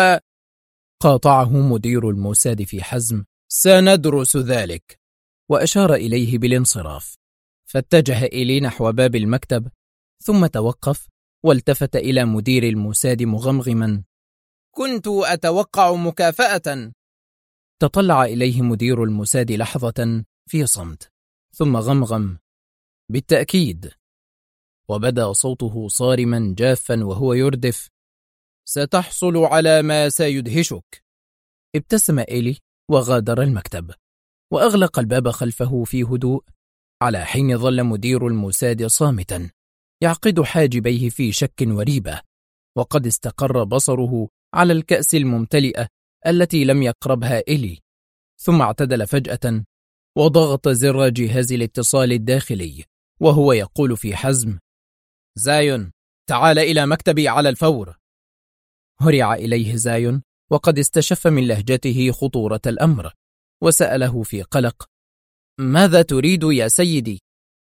قاطعه مدير الموساد في حزم: سندرس ذلك. وأشار إليه بالانصراف، فاتجه إيلي نحو باب المكتب ثم توقف والتفت إلى مدير الموساد مغمغما: كنت أتوقع مكافأة. تطلع إليه مدير الموساد لحظة في صمت ثم غمغم: بالتأكيد. وبدأ صوته صارما جافا وهو يردف: ستحصل على ما سيدهشك. ابتسم إيلي وغادر المكتب وأغلق الباب خلفه في هدوء، على حين ظل مدير الموساد صامتا يعقد حاجبيه في شك وريبة، وقد استقر بصره على الكأس الممتلئة التي لم يقربها إيلي. ثم اعتدل فجأة وضغط زر جهاز الاتصال الداخلي وهو يقول في حزم: زايون، تعال إلى مكتبي على الفور. هرع إليه زايون وقد استشف من لهجته خطورة الأمر، وسأله في قلق: ماذا تريد يا سيدي؟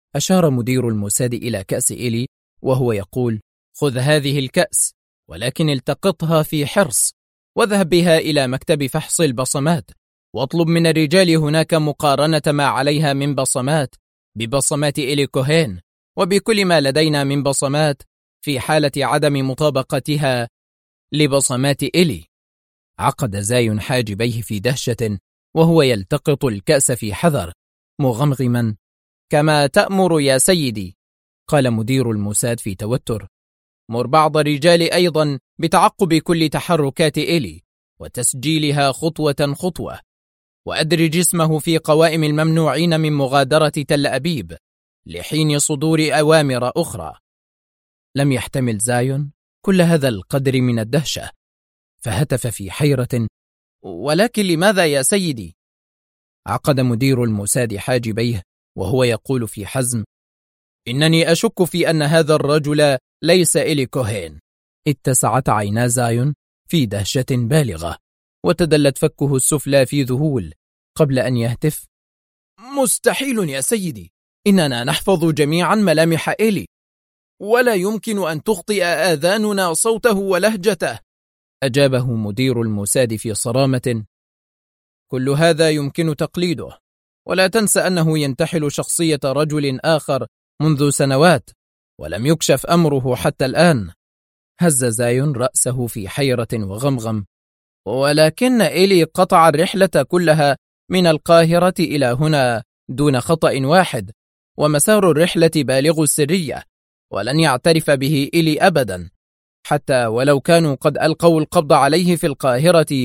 أشار مدير الموساد إلى كأس إيلي وهو يقول: خذ هذه الكأس، ولكن التقطها في حرص، واذهب بها إلى مكتب فحص البصمات، واطلب من الرجال هناك مقارنة ما عليها من بصمات ببصمات إيلي كوهين وبكل ما لدينا من بصمات في حالة عدم مطابقتها لبصمات إيلي. عقد زاي حاجبيه في دهشة وهو يلتقط الكأس في حذر، مغمغما: كما تأمر يا سيدي. قال مدير الموساد في توتر: مر بعض الرجال أيضا بتعقب كل تحركات إيلي وتسجيلها خطوة خطوة، وأدرج اسمه في قوائم الممنوعين من مغادرة تل أبيب لحين صدور أوامر أخرى. لم يحتمل زايون كل هذا القدر من الدهشة، فهتف في حيرة: ولكن لماذا يا سيدي؟ عقد مدير الموساد حاجبيه وهو يقول في حزم: إنني أشك في أن هذا الرجل ليس إيلي كوهين. اتسعت عينا زايون في دهشة بالغة، وتدلت فكه السفلى في ذهول قبل أن يهتف: مستحيل يا سيدي، إننا نحفظ جميعا ملامح إيلي، ولا يمكن أن تخطئ آذاننا صوته ولهجته. أجابه مدير الموساد في صرامة: كل هذا يمكن تقليده، ولا تنسى أنه ينتحل شخصية رجل آخر منذ سنوات ولم يكشف أمره حتى الآن. هز زايون رأسه في حيرة وغمغم: ولكن إيلي قطع الرحلة كلها من القاهرة إلى هنا دون خطأ واحد، ومسار الرحلة بالغ السرية، ولن يعترف به إيلي أبدا، حتى ولو كانوا قد ألقوا القبض عليه في القاهرة.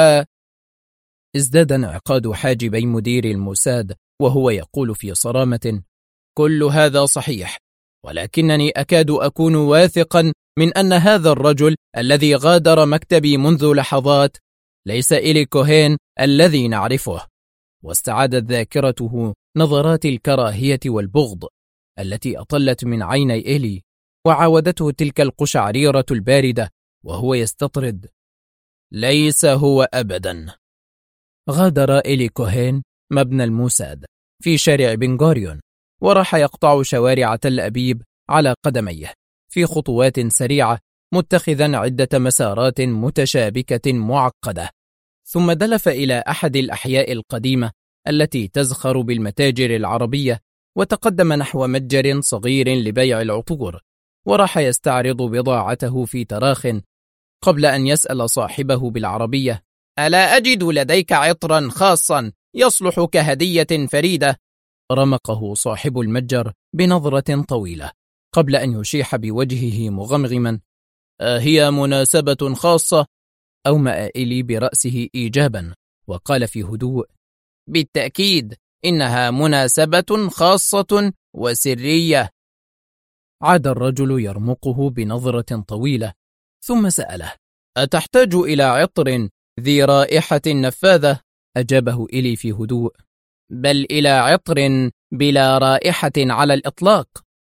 ازداد انعقاد حاجبي مدير الموساد وهو يقول في صرامة: كل هذا صحيح، ولكنني أكاد أكون واثقا من أن هذا الرجل الذي غادر مكتبي منذ لحظات ليس إيلي كوهين الذي نعرفه. واستعادت ذاكرته نظرات الكراهية والبغض التي أطلت من عيني إيلي، وعاودته تلك القشعريرة الباردة وهو يستطرد: ليس هو أبدا. غادر إيلي كوهين مبنى الموساد في شارع بنغوريون، وراح يقطع شوارع تل أبيب على قدميه في خطوات سريعة، متخذا عدة مسارات متشابكة معقدة، ثم دلف إلى أحد الأحياء القديمة التي تزخر بالمتاجر العربية، وتقدم نحو متجر صغير لبيع العطور، وراح يستعرض بضاعته في تراخ قبل أن يسأل صاحبه بالعربية: ألا أجد لديك عطرا خاصا يصلح كهدية فريدة؟ رمقه صاحب المتجر بنظرة طويلة قبل أن يشيح بوجهه مغمغما: هي مناسبة خاصة؟ أومأ إيلي برأسه إيجابا وقال في هدوء: بالتأكيد إنها مناسبة خاصة وسرية. عاد الرجل يرمقه بنظرة طويلة ثم سأله: أتحتاج إلى عطر ذي رائحة نفاذة؟ أجابه إيلي في هدوء: بل إلى عطر بلا رائحة على الإطلاق.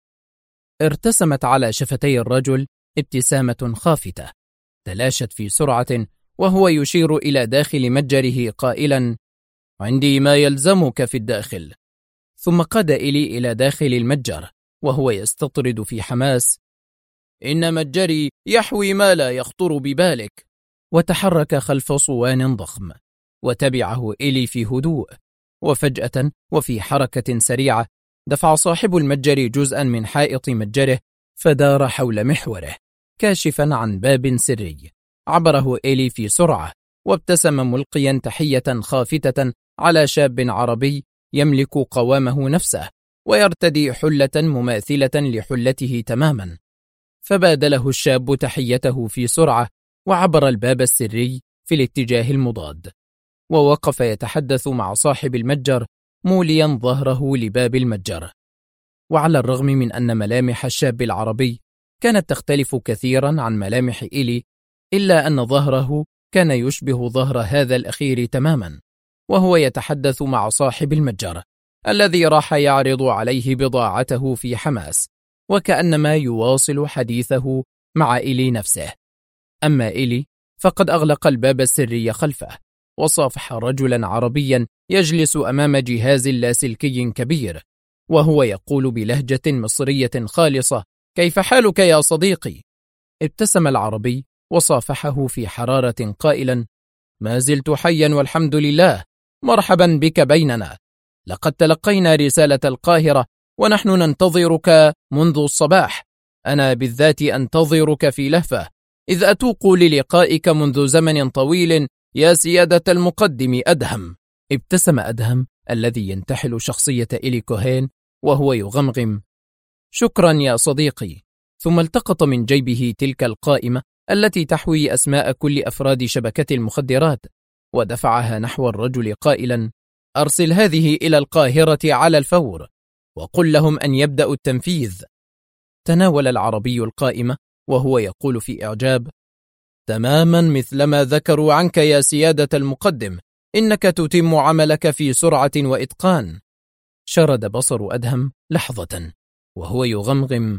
ارتسمت على شفتي الرجل ابتسامة خافتة تلاشت في سرعة وهو يشير إلى داخل متجره قائلا: عندي ما يلزمك في الداخل. ثم قاد إيلي إلى داخل المتجر وهو يستطرد في حماس: إن متجري يحوي ما لا يخطر ببالك. وتحرك خلف صوان ضخم وتبعه إيلي في هدوء، وفجأة وفي حركة سريعة دفع صاحب المتجر جزءا من حائط متجره فدار حول محوره كاشفا عن باب سري، عبره إيلي في سرعة وابتسم ملقيا تحية خافتة على شاب عربي يملك قوامه نفسه ويرتدي حلة مماثلة لحلته تماما. فبادله الشاب تحيته في سرعة وعبر الباب السري في الاتجاه المضاد، ووقف يتحدث مع صاحب المتجر موليا ظهره لباب المتجر. وعلى الرغم من أن ملامح الشاب العربي كانت تختلف كثيرا عن ملامح إيلي، إلا أن ظهره كان يشبه ظهر هذا الأخير تماما وهو يتحدث مع صاحب المتجر الذي راح يعرض عليه بضاعته في حماس، وكأنما يواصل حديثه مع إيلي نفسه. أما إيلي فقد أغلق الباب السري خلفه وصافح رجلا عربيا يجلس أمام جهاز لاسلكي كبير وهو يقول بلهجة مصرية خالصة: كيف حالك يا صديقي؟ ابتسم العربي وصافحه في حرارة قائلا: ما زلت حيا والحمد لله، مرحبا بك بيننا، لقد تلقينا رسالة القاهرة ونحن ننتظرك منذ الصباح، أنا بالذات أنتظرك في لهفة، إذ أتوق للقائك منذ زمن طويل يا سيادة المقدم أدهم. ابتسم أدهم الذي ينتحل شخصية إلي كوهين وهو يغمغم: شكرا يا صديقي. ثم التقط من جيبه تلك القائمة التي تحوي أسماء كل أفراد شبكة المخدرات ودفعها نحو الرجل قائلا: أرسل هذه إلى القاهرة على الفور وقل لهم أن يبدأوا التنفيذ. تناول العربي القائمة وهو يقول في إعجاب: تماما مثلما ذكروا عنك يا سيادة المقدم، إنك تتم عملك في سرعة وإتقان. شرد بصر أدهم لحظة وهو يغمغم: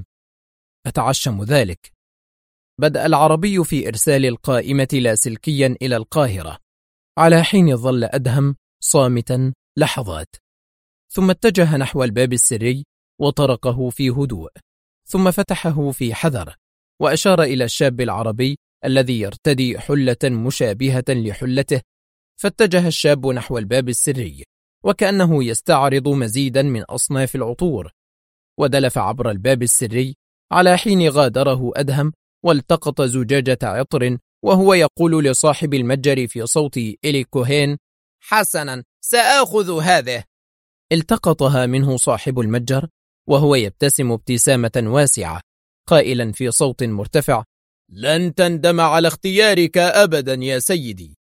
أتعشم ذلك. بدأ العربي في إرسال القائمة لاسلكيا إلى القاهرة، على حين ظل أدهم صامتا لحظات، ثم اتجه نحو الباب السري وطرقه في هدوء، ثم فتحه في حذر وأشار إلى الشاب العربي الذي يرتدي حلة مشابهة لحلته، فاتجه الشاب نحو الباب السري وكأنه يستعرض مزيدا من أصناف العطور، ودلف عبر الباب السري على حين غادره أدهم والتقط زجاجة عطر وهو يقول لصاحب المتجر في صوت إلي كوهين: حسنا، سآخذ هذه. التقطها منه صاحب المتجر وهو يبتسم ابتسامة واسعة قائلا في صوت مرتفع: لن تندم على اختيارك أبدا يا سيدي.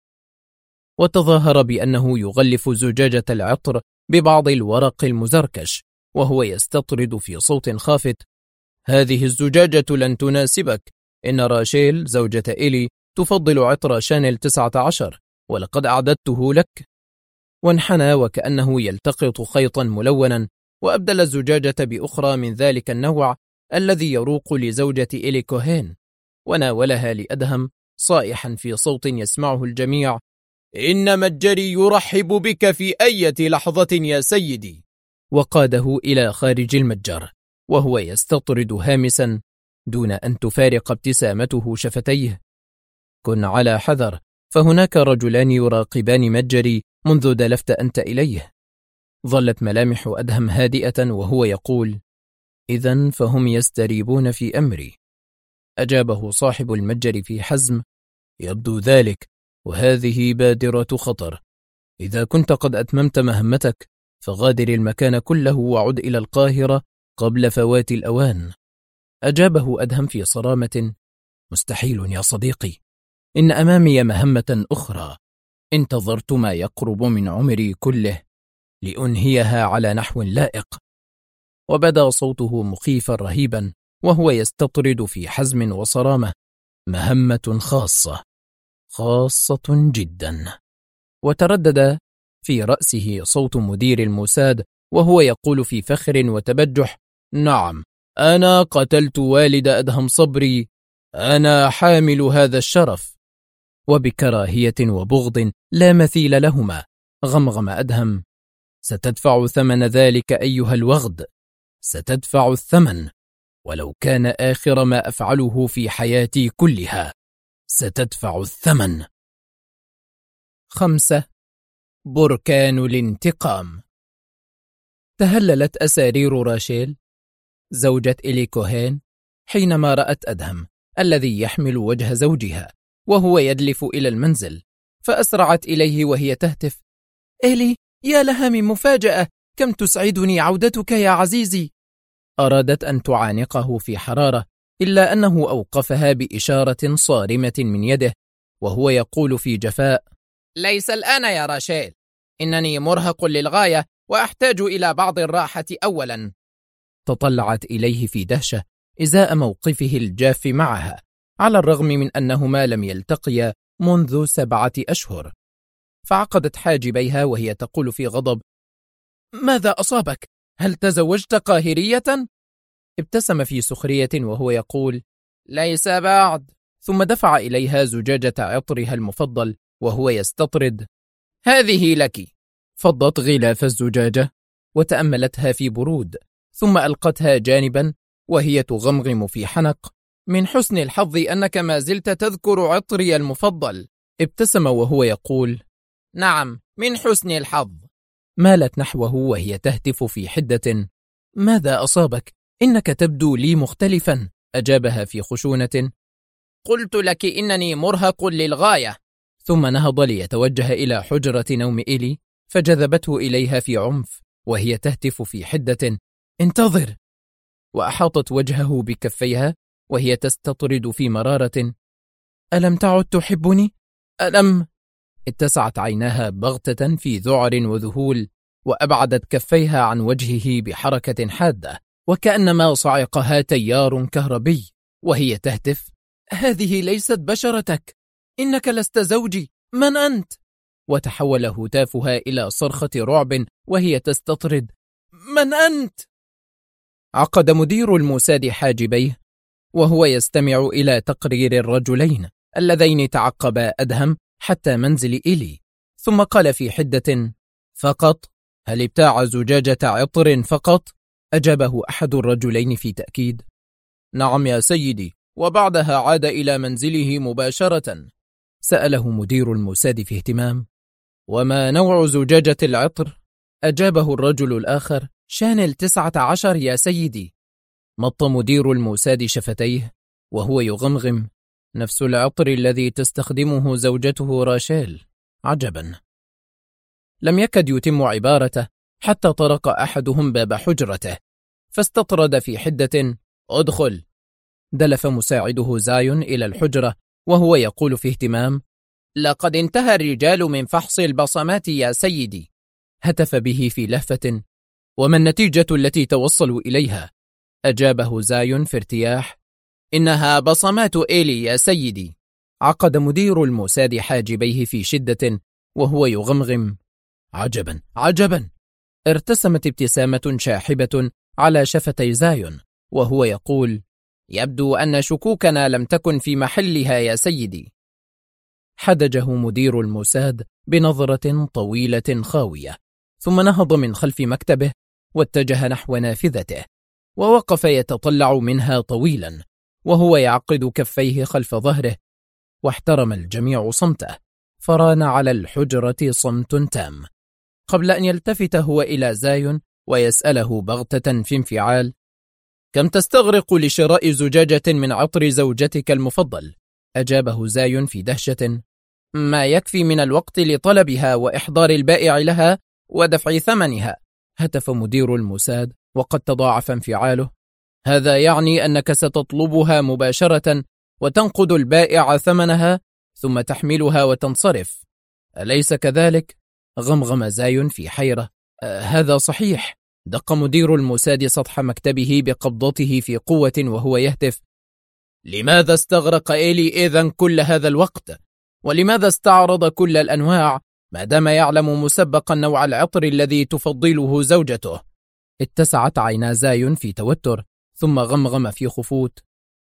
وتظاهر بأنه يغلف زجاجة العطر ببعض الورق المزركش وهو يستطرد في صوت خافت: هذه الزجاجة لن تناسبك، إن راشيل زوجة إلي تفضل عطر شانيل 19 ولقد أعددته لك. وانحنى وكأنه يلتقط خيطا ملونا وأبدل الزجاجة بأخرى من ذلك النوع الذي يروق لزوجة إلي كوهين، وناولها لأدهم صائحا في صوت يسمعه الجميع: إن متجري يرحب بك في أي لحظة يا سيدي. وقاده إلى خارج المتجر وهو يستطرد هامسا دون أن تفارق ابتسامته شفتيه: كن على حذر، فهناك رجلان يراقبان متجري منذ دلفت أنت إليه. ظلت ملامح أدهم هادئة وهو يقول: إذن فهم يستريبون في أمري. أجابه صاحب المتجر في حزم: يبدو ذلك، وهذه بادرة خطر، إذا كنت قد أتممت مهمتك فغادر المكان كله وعد إلى القاهرة قبل فوات الأوان. أجابه أدهم في صرامة: مستحيل يا صديقي، إن أمامي مهمة أخرى انتظرت ما يقرب من عمري كله لأنهيها على نحو لائق. وبدا صوته مخيفا رهيبا وهو يستطرد في حزم وصرامة: مهمة خاصة جدا. وتردد في رأسه صوت مدير الموساد وهو يقول في فخر وتبجح: نعم، أنا قتلت والد أدهم صبري، أنا حامل هذا الشرف. وبكراهية وبغض لا مثيل لهما غمغم أدهم: ستدفع ثمن ذلك أيها الوغد، ستدفع الثمن، ولو كان آخر ما أفعله في حياتي كلها، ستدفع الثمن. 5. بركان الانتقام. تهللت أسارير راشيل زوجة إلي كوهين حينما رأت أدهم الذي يحمل وجه زوجها وهو يدلف إلى المنزل، فأسرعت إليه وهي تهتف: إلي، يا لها من مفاجأة، كم تسعدني عودتك يا عزيزي. أرادت أن تعانقه في حرارة، إلا أنه أوقفها بإشارة صارمة من يده وهو يقول في جفاء: ليس الآن يا راشيل، إنني مرهق للغاية وأحتاج إلى بعض الراحة أولا. تطلعت إليه في دهشة إزاء موقفه الجاف معها، على الرغم من أنهما لم يلتقيا منذ 7 أشهر. فعقدت حاجبيها وهي تقول في غضب: ماذا أصابك؟ هل تزوجت قاهرية؟ ابتسم في سخرية وهو يقول: ليس بعد. ثم دفع إليها زجاجة عطرها المفضل وهو يستطرد: هذه لك. فضت غلاف الزجاجة وتأملتها في برود، ثم ألقتها جانبا وهي تغمغم في حنق: من حسن الحظ أنك ما زلت تذكر عطري المفضل. ابتسم وهو يقول: نعم، من حسن الحظ. مالت نحوه وهي تهتف في حدة: ماذا أصابك؟ إنك تبدو لي مختلفا. أجابها في خشونة: قلت لك إنني مرهق للغاية. ثم نهض ليتوجه إلى حجرة نوم إيلي، فجذبته إليها في عنف وهي تهتف في حدة: انتظر. وأحاطت وجهه بكفيها وهي تستطرد في مرارة: ألم تعد تحبني؟ ألم؟ اتسعت عيناها بغتة في ذعر وذهول، وأبعدت كفيها عن وجهه بحركة حادة وكأنما صعقها تيار كهربي، وهي تهتف: هذه ليست بشرتك، إنك لست زوجي، من أنت؟ وتحول هتافها إلى صرخة رعب وهي تستطرد: من أنت؟ عقد مدير الموساد حاجبيه وهو يستمع إلى تقرير الرجلين اللذين تعقبا أدهم حتى منزل إيلي، ثم قال في حدة: فقط؟ هل ابتاع زجاجة عطر فقط؟ أجابه أحد الرجلين في تأكيد: نعم يا سيدي، وبعدها عاد إلى منزله مباشرة. سأله مدير الموساد في اهتمام: وما نوع زجاجة العطر؟ أجابه الرجل الآخر: شانل 19 يا سيدي. مط مدير الموساد شفتيه وهو يغمغم: نفس العطر الذي تستخدمه زوجته راشيل، عجبا. لم يكد يتم عبارته حتى طرق أحدهم باب حجرته، فاستطرد في حدة: ادخل. دلف مساعده زايون إلى الحجرة وهو يقول في اهتمام: لقد انتهى الرجال من فحص البصمات يا سيدي. هتف به في لهفة: وما النتيجة التي توصلوا إليها؟ أجابه زايون في ارتياح: إنها بصمات إيلي يا سيدي. عقد مدير الموساد حاجبيه في شدة وهو يغمغم: عجبا عجبا. ارتسمت ابتسامة شاحبة على شفتي زايون وهو يقول: يبدو أن شكوكنا لم تكن في محلها يا سيدي. حدجه مدير الموساد بنظرة طويلة خاوية، ثم نهض من خلف مكتبه واتجه نحو نافذته، ووقف يتطلع منها طويلا وهو يعقد كفيه خلف ظهره. واحترم الجميع صمته، فران على الحجرة صمت تام قبل أن يلتفت هو إلى زايون ويسأله بغتة في انفعال: كم تستغرق لشراء زجاجة من عطر زوجتك المفضل؟ أجابه زايون في دهشة: ما يكفي من الوقت لطلبها وإحضار البائع لها ودفع ثمنها. هتف مدير الموساد وقد تضاعف انفعاله: هذا يعني أنك ستطلبها مباشرة وتنقد البائع ثمنها ثم تحملها وتنصرف، أليس كذلك؟ غمغم زايون في حيرة: هذا صحيح. دق مدير الموساد سطح مكتبه بقبضته في قوة وهو يهتف: لماذا استغرق إيلي إذن كل هذا الوقت؟ ولماذا استعرض كل الأنواع ما دام يعلم مسبقا نوع العطر الذي تفضله زوجته؟ اتسعت عينا زايون في توتر ثم غمغم في خفوت: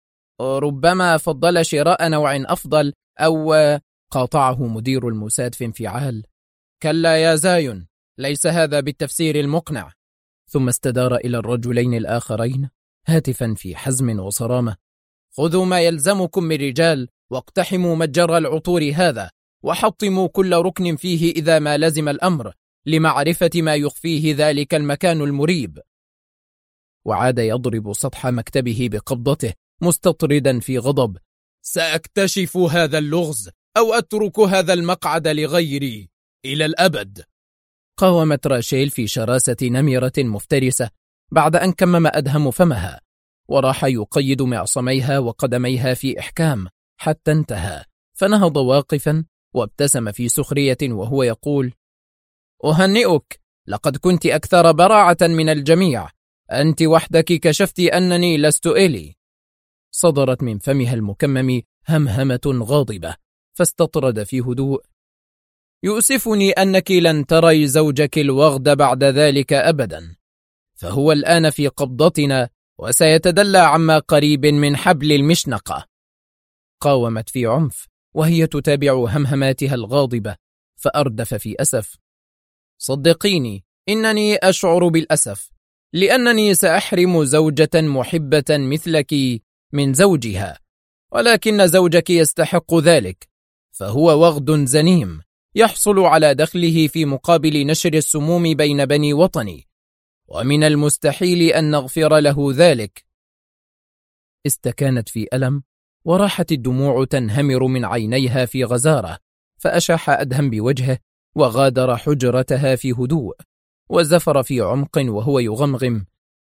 ربما فضل شراء نوع أفضل أو... قاطعه مدير الموساد في انفعال: كلا يا زايون، ليس هذا بالتفسير المقنع. ثم استدار إلى الرجلين الآخرين هاتفا في حزم وصرامة: خذوا ما يلزمكم من رجال واقتحموا متجر العطور هذا وحطموا كل ركن فيه إذا ما لزم الأمر لمعرفة ما يخفيه ذلك المكان المريب. وعاد يضرب سطح مكتبه بقبضته مستطردا في غضب: سأكتشف هذا اللغز أو أترك هذا المقعد لغيري إلى الأبد. قاومت راشيل في شراسة نمرة مفترسة بعد أن كمم أدهم فمها، وراح يقيد معصميها وقدميها في إحكام حتى انتهى، فنهض واقفا وابتسم في سخرية وهو يقول: أهنئك، لقد كنت أكثر براعة من الجميع، أنت وحدك كشفت أنني لست إيلي. صدرت من فمها المكمم همهمة غاضبة، فاستطرد في هدوء: يؤسفني أنك لن تري زوجك الوغد بعد ذلك أبدا، فهو الآن في قبضتنا وسيتدلى عما قريب من حبل المشنقة. قاومت في عنف وهي تتابع همهماتها الغاضبة، فأردف في أسف: صدقيني، إنني أشعر بالأسف لأنني سأحرم زوجة محبة مثلك من زوجها، ولكن زوجك يستحق ذلك، فهو وغد زنيم يحصل على دخله في مقابل نشر السموم بين بني وطني، ومن المستحيل أن نغفر له ذلك. استكانت في ألم، وراحت الدموع تنهمر من عينيها في غزارة، فأشاح أدهم بوجهه وغادر حجرتها في هدوء، وزفر في عمق وهو يغمغم: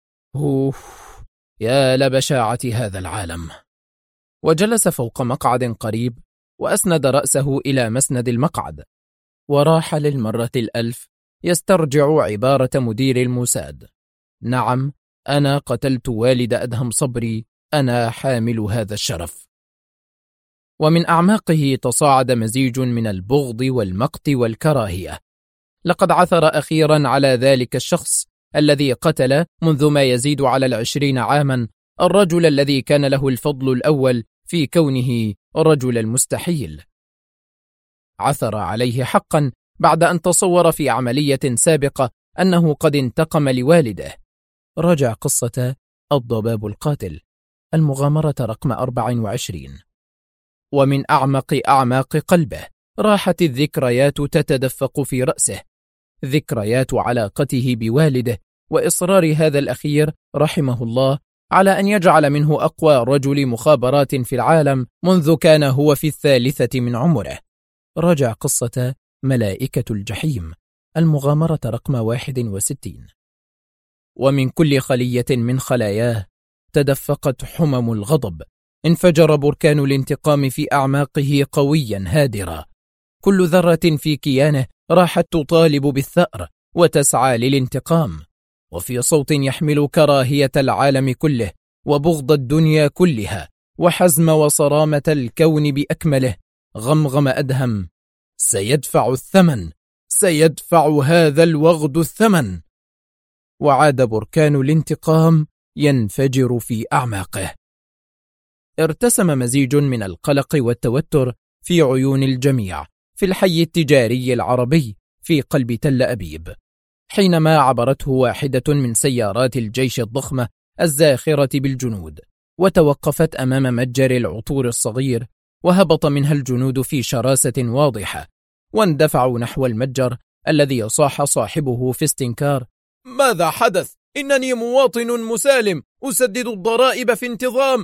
يا لبشاعة هذا العالم. وجلس فوق مقعد قريب، وأسند رأسه إلى مسند المقعد، وراح للمرة 1000 يسترجع عبارة مدير الموساد: نعم، أنا قتلت والد أدهم صبري، أنا حامل هذا الشرف. ومن أعماقه تصاعد مزيج من البغض والمقت والكراهية. لقد عثر أخيرا على ذلك الشخص الذي قتل منذ ما يزيد على 20 عاما الرجل الذي كان له الفضل الأول في كونه رجل المستحيل. عثر عليه حقا بعد أن تصور في عملية سابقة أنه قد انتقم لوالده. رجع قصة الضباب القاتل، المغامرة رقم 24. ومن أعماق قلبه راحت الذكريات تتدفق في رأسه، ذكريات علاقته بوالده وإصرار هذا الأخير رحمه الله على أن يجعل منه أقوى رجل مخابرات في العالم منذ كان هو في 3 من عمره. رجع قصة ملائكة الجحيم، المغامرة رقم 61. ومن كل خلية من خلاياه تدفقت حمم الغضب، انفجر بركان الانتقام في أعماقه قويا هادرا. كل ذرة في كيانه راحت تطالب بالثأر وتسعى للانتقام، وفي صوت يحمل كراهية العالم كله وبغض الدنيا كلها وحزم وصرامة الكون بأكمله، غمغم أدهم: سيدفع الثمن، سيدفع هذا الوغد الثمن. وعاد بركان الانتقام ينفجر في أعماقه. ارتسم مزيج من القلق والتوتر في عيون الجميع في الحي التجاري العربي في قلب تل أبيب، حينما عبرته واحدة من سيارات الجيش الضخمة الزاخرة بالجنود، وتوقفت أمام متجر العطور الصغير، وهبط منها الجنود في شراسة واضحة، واندفعوا نحو المتجر الذي صاح صاحبه في استنكار: ماذا حدث؟ إنني مواطن مسالم أسدد الضرائب في انتظام.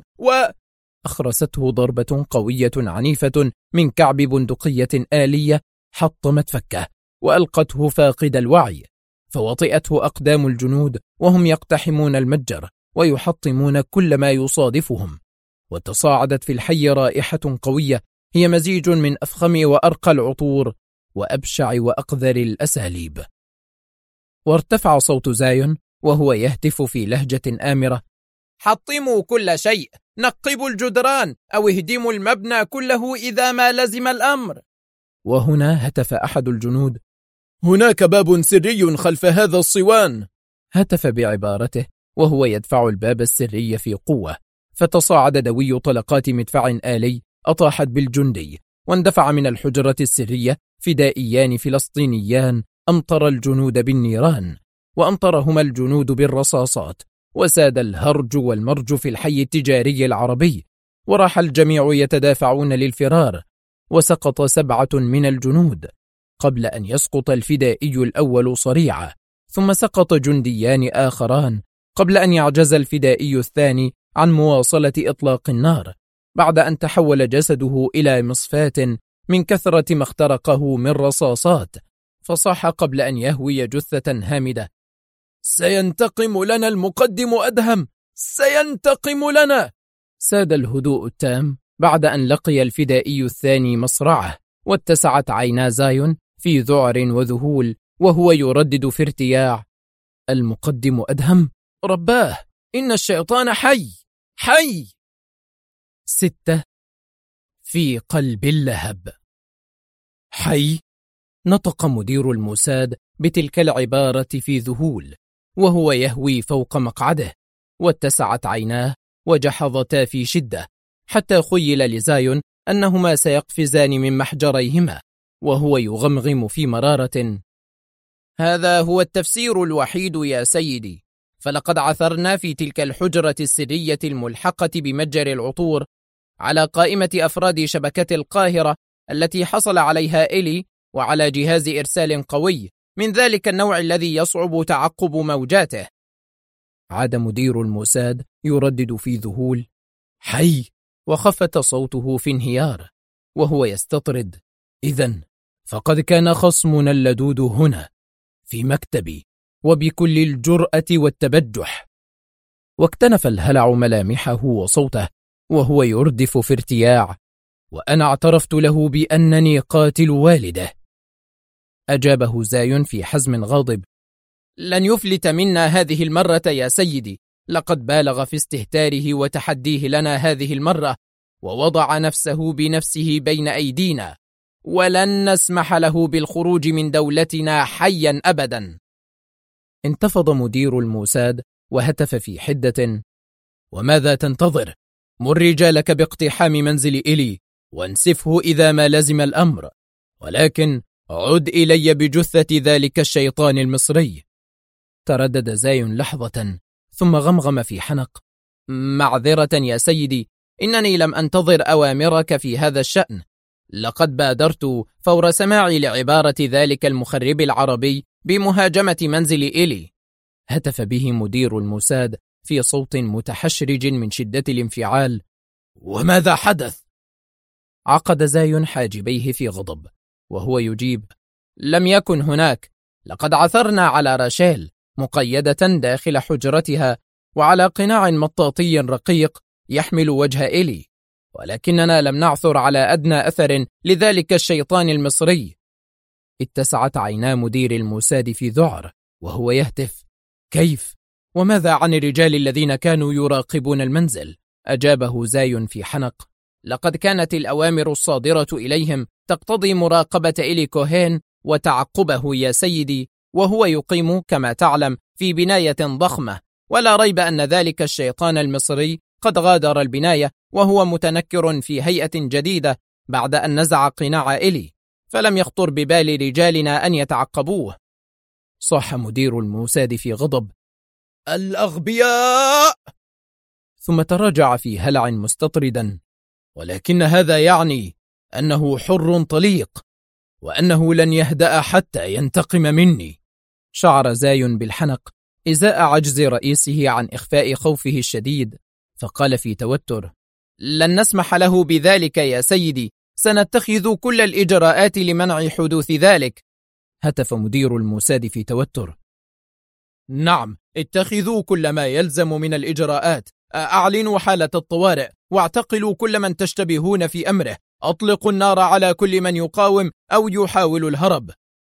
أخرسته ضربة قوية عنيفة من كعب بندقية آلية حطمت فكه وألقته فاقد الوعي، فوطئته أقدام الجنود وهم يقتحمون المتجر ويحطمون كل ما يصادفهم. وتصاعدت في الحي رائحة قوية هي مزيج من أفخم وأرقى العطور وأبشع وأقذر الأساليب. وارتفع صوت زايون وهو يهتف في لهجة آمرة: حطموا كل شيء، نقبوا الجدران، أو اهدموا المبنى كله إذا ما لزم الأمر. وهنا هتف أحد الجنود: هناك باب سري خلف هذا الصوان. هتف بعبارته وهو يدفع الباب السري في قوة، فتصاعد دوي طلقات مدفع آلي أطاحت بالجندي، واندفع من الحجرة السرية فدائيان فلسطينيان أمطر الجنود بالنيران، وأمطرهما الجنود بالرصاصات، وساد الهرج والمرج في الحي التجاري العربي، وراح الجميع يتدافعون للفرار، وسقط 7 من الجنود قبل أن يسقط الفدائي الأول صريعا، ثم سقط جنديان آخران قبل أن يعجز الفدائي الثاني عن مواصلة إطلاق النار، بعد أن تحول جسده إلى مصفاة من كثرة ما اخترقه من رصاصات، فصاح قبل أن يهوي جثة هامدة: سينتقم لنا المقدم أدهم، سينتقم لنا. ساد الهدوء التام بعد أن لقي الفدائي الثاني مصرعه، واتسعت عينا زايون في ذعر وذهول وهو يردد في ارتياع: المقدم أدهم، رباه، إن الشيطان حي حي. 6. في قلب اللهب. حي. نطق مدير الموساد بتلك العبارة في ذهول وهو يهوي فوق مقعده، واتسعت عيناه وجحظتا في شدة، حتى خيل لزايون أنهما سيقفزان من محجريهما، وهو يغمغم في مرارة: هذا هو التفسير الوحيد يا سيدي، فلقد عثرنا في تلك الحجرة السرية الملحقة بمتجر العطور على قائمة أفراد شبكة القاهرة التي حصل عليها إلي، وعلى جهاز إرسال قوي من ذلك النوع الذي يصعب تعقب موجاته. عاد مدير الموساد يردد في ذهول: حي، وخفت صوته في انهيار وهو يستطرد: إذن فقد كان خصمنا اللدود هنا في مكتبي وبكل الجرأة والتبجح. واكتنف الهلع ملامحه وصوته وهو يردف في ارتياع: وأنا اعترفت له بأنني قاتل والده. أجابه زاي في حزم غاضب: لن يفلت منا هذه المرة يا سيدي، لقد بالغ في استهتاره وتحديه لنا هذه المرة، ووضع نفسه بنفسه بين أيدينا، ولن نسمح له بالخروج من دولتنا حيا أبدا. انتفض مدير الموساد وهتف في حدة: وماذا تنتظر؟ مر رجالك باقتحام منزل إلي وانسفه إذا ما لزم الأمر، ولكن عد إلي بجثة ذلك الشيطان المصري. تردد زاي لحظة ثم غمغم في حنق: معذرة يا سيدي، إنني لم أنتظر أوامرك في هذا الشأن، لقد بادرت فور سماعي لعبارة ذلك المخرب العربي بمهاجمة منزل إلي. هتف به مدير الموساد في صوت متحشرج من شدة الانفعال: وماذا حدث؟ عقد زاي حاجبيه في غضب وهو يجيب: لم يكن هناك، لقد عثرنا على راشيل مقيدة داخل حجرتها وعلى قناع مطاطي رقيق يحمل وجه إلي، ولكننا لم نعثر على أدنى أثر لذلك الشيطان المصري. اتسعت عينا مدير الموساد في ذعر وهو يهتف: كيف؟ وماذا عن الرجال الذين كانوا يراقبون المنزل؟ أجابه زاي في حنق: لقد كانت الأوامر الصادرة إليهم تقتضي مراقبة إلي كوهين وتعقبه يا سيدي، وهو يقيم كما تعلم في بناية ضخمة، ولا ريب أن ذلك الشيطان المصري قد غادر البناية وهو متنكر في هيئة جديدة بعد أن نزع قناع إلي، فلم يخطر ببال رجالنا أن يتعقبوه. صاح مدير الموساد في غضب: الأغبياء! ثم تراجع في هلع مستطردا: ولكن هذا يعني أنه حر طليق، وأنه لن يهدأ حتى ينتقم مني. شعر زاي بالحنق إزاء عجز رئيسه عن إخفاء خوفه الشديد، فقال في توتر: لن نسمح له بذلك يا سيدي، سنتخذ كل الإجراءات لمنع حدوث ذلك. هتف مدير الموساد في توتر: نعم، اتخذوا كل ما يلزم من الإجراءات، أعلنوا حالة الطوارئ، واعتقلوا كل من تشتبهون في أمره، أطلقوا النار على كل من يقاوم أو يحاول الهرب.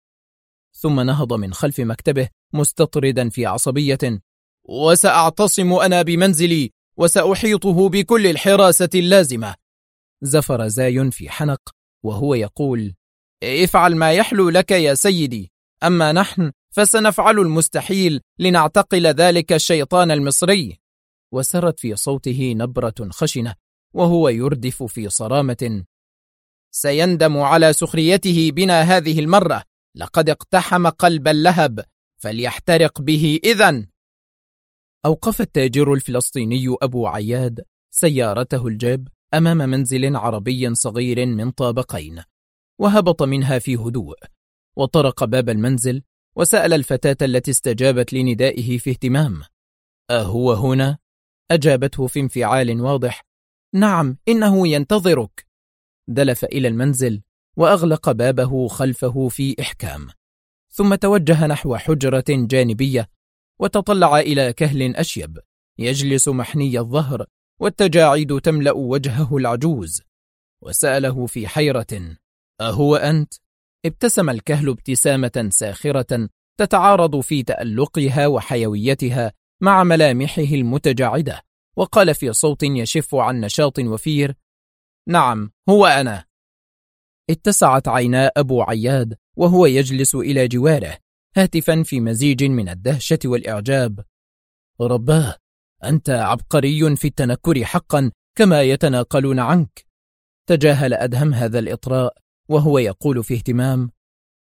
ثم نهض من خلف مكتبه مستطردا في عصبية: وسأعتصم أنا بمنزلي وسأحيطه بكل الحراسة اللازمة. زفر زاي في حنق وهو يقول: افعل ما يحلو لك يا سيدي، أما نحن فسنفعل المستحيل لنعتقل ذلك الشيطان المصري. وسرت في صوته نبرة خشنة وهو يردف في صرامة: سيندم على سخريته بنا هذه المرة، لقد اقتحم قلب اللهب، فليحترق به إذن. أوقف التاجر الفلسطيني أبو عياد سيارته الجيب أمام منزل عربي صغير من طابقين، وهبط منها في هدوء، وطرق باب المنزل وسأل الفتاة التي استجابت لندائه في اهتمام: أهو هنا؟ أجابته في انفعال واضح: نعم، إنه ينتظرك. دلف إلى المنزل وأغلق بابه خلفه في إحكام، ثم توجه نحو حجرة جانبية وتطلع إلى كهل أشيب يجلس محني الظهر والتجاعيد تملأ وجهه العجوز، وسأله في حيرة: أهو أنت؟ ابتسم الكهل ابتسامة ساخرة تتعارض في تألقها وحيويتها مع ملامحه المتجاعدة، وقال في صوت يشف عن نشاط وفير: نعم، هو أنا. اتسعت عينا أبو عياد وهو يجلس إلى جواره هاتفا في مزيج من الدهشة والإعجاب: رباه، أنت عبقري في التنكر حقا كما يتناقلون عنك. تجاهل أدهم هذا الإطراء وهو يقول في اهتمام: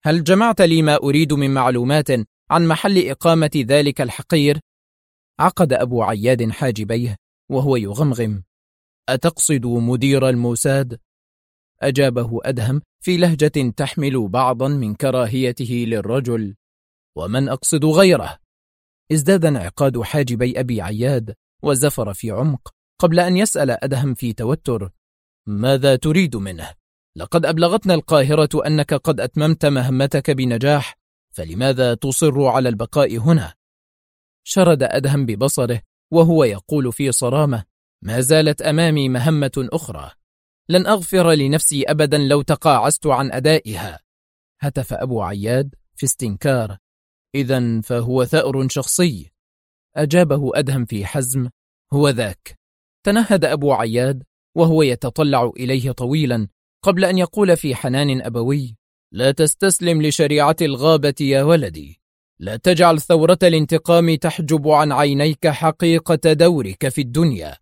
هل جمعت لي ما أريد من معلومات عن محل إقامة ذلك الحقير؟ عقد أبو عياد حاجبيه وهو يغمغم. أتقصد مدير الموساد؟ أجابه أدهم في لهجة تحمل بعضا من كراهيته للرجل. ومن أقصد غيره؟ ازداد انعقاد حاجبي أبي عياد وزفر في عمق قبل أن يسأل أدهم في توتر: ماذا تريد منه؟ لقد أبلغتنا القاهرة أنك قد أتممت مهمتك بنجاح، فلماذا تصر على البقاء هنا؟ شرد أدهم ببصره وهو يقول في صرامة: ما زالت أمامي مهمة أخرى، لن أغفر لنفسي أبدا لو تقاعست عن أدائها. هتف أبو عياد في استنكار: إذن فهو ثأر شخصي. أجابه أدهم في حزم: هو ذاك. تنهد أبو عياد وهو يتطلع إليه طويلا قبل أن يقول في حنان أبوي: لا تستسلم لشريعة الغابة يا ولدي، لا تجعل ثورة الانتقام تحجب عن عينيك حقيقة دورك في الدنيا.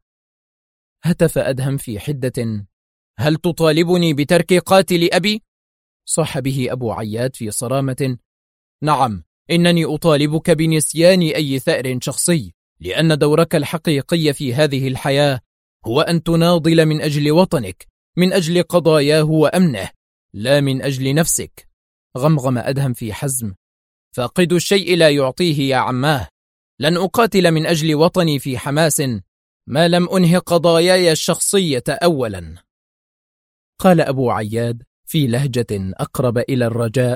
هتف أدهم في حدة: هل تطالبني بترك قاتل أبي؟ صاح به أبو عياد في صرامة: نعم، إنني أطالبك بنسيان أي ثأر شخصي، لأن دورك الحقيقي في هذه الحياة هو أن تناضل من أجل وطنك، من أجل قضاياه وأمنه، لا من أجل نفسك. غمغم أدهم في حزم: فاقد الشيء لا يعطيه يا عماه، لن أقاتل من أجل وطني في حماس ما لم أنهي قضاياي الشخصية أولا. قال أبو عياد في لهجة أقرب إلى الرجاء: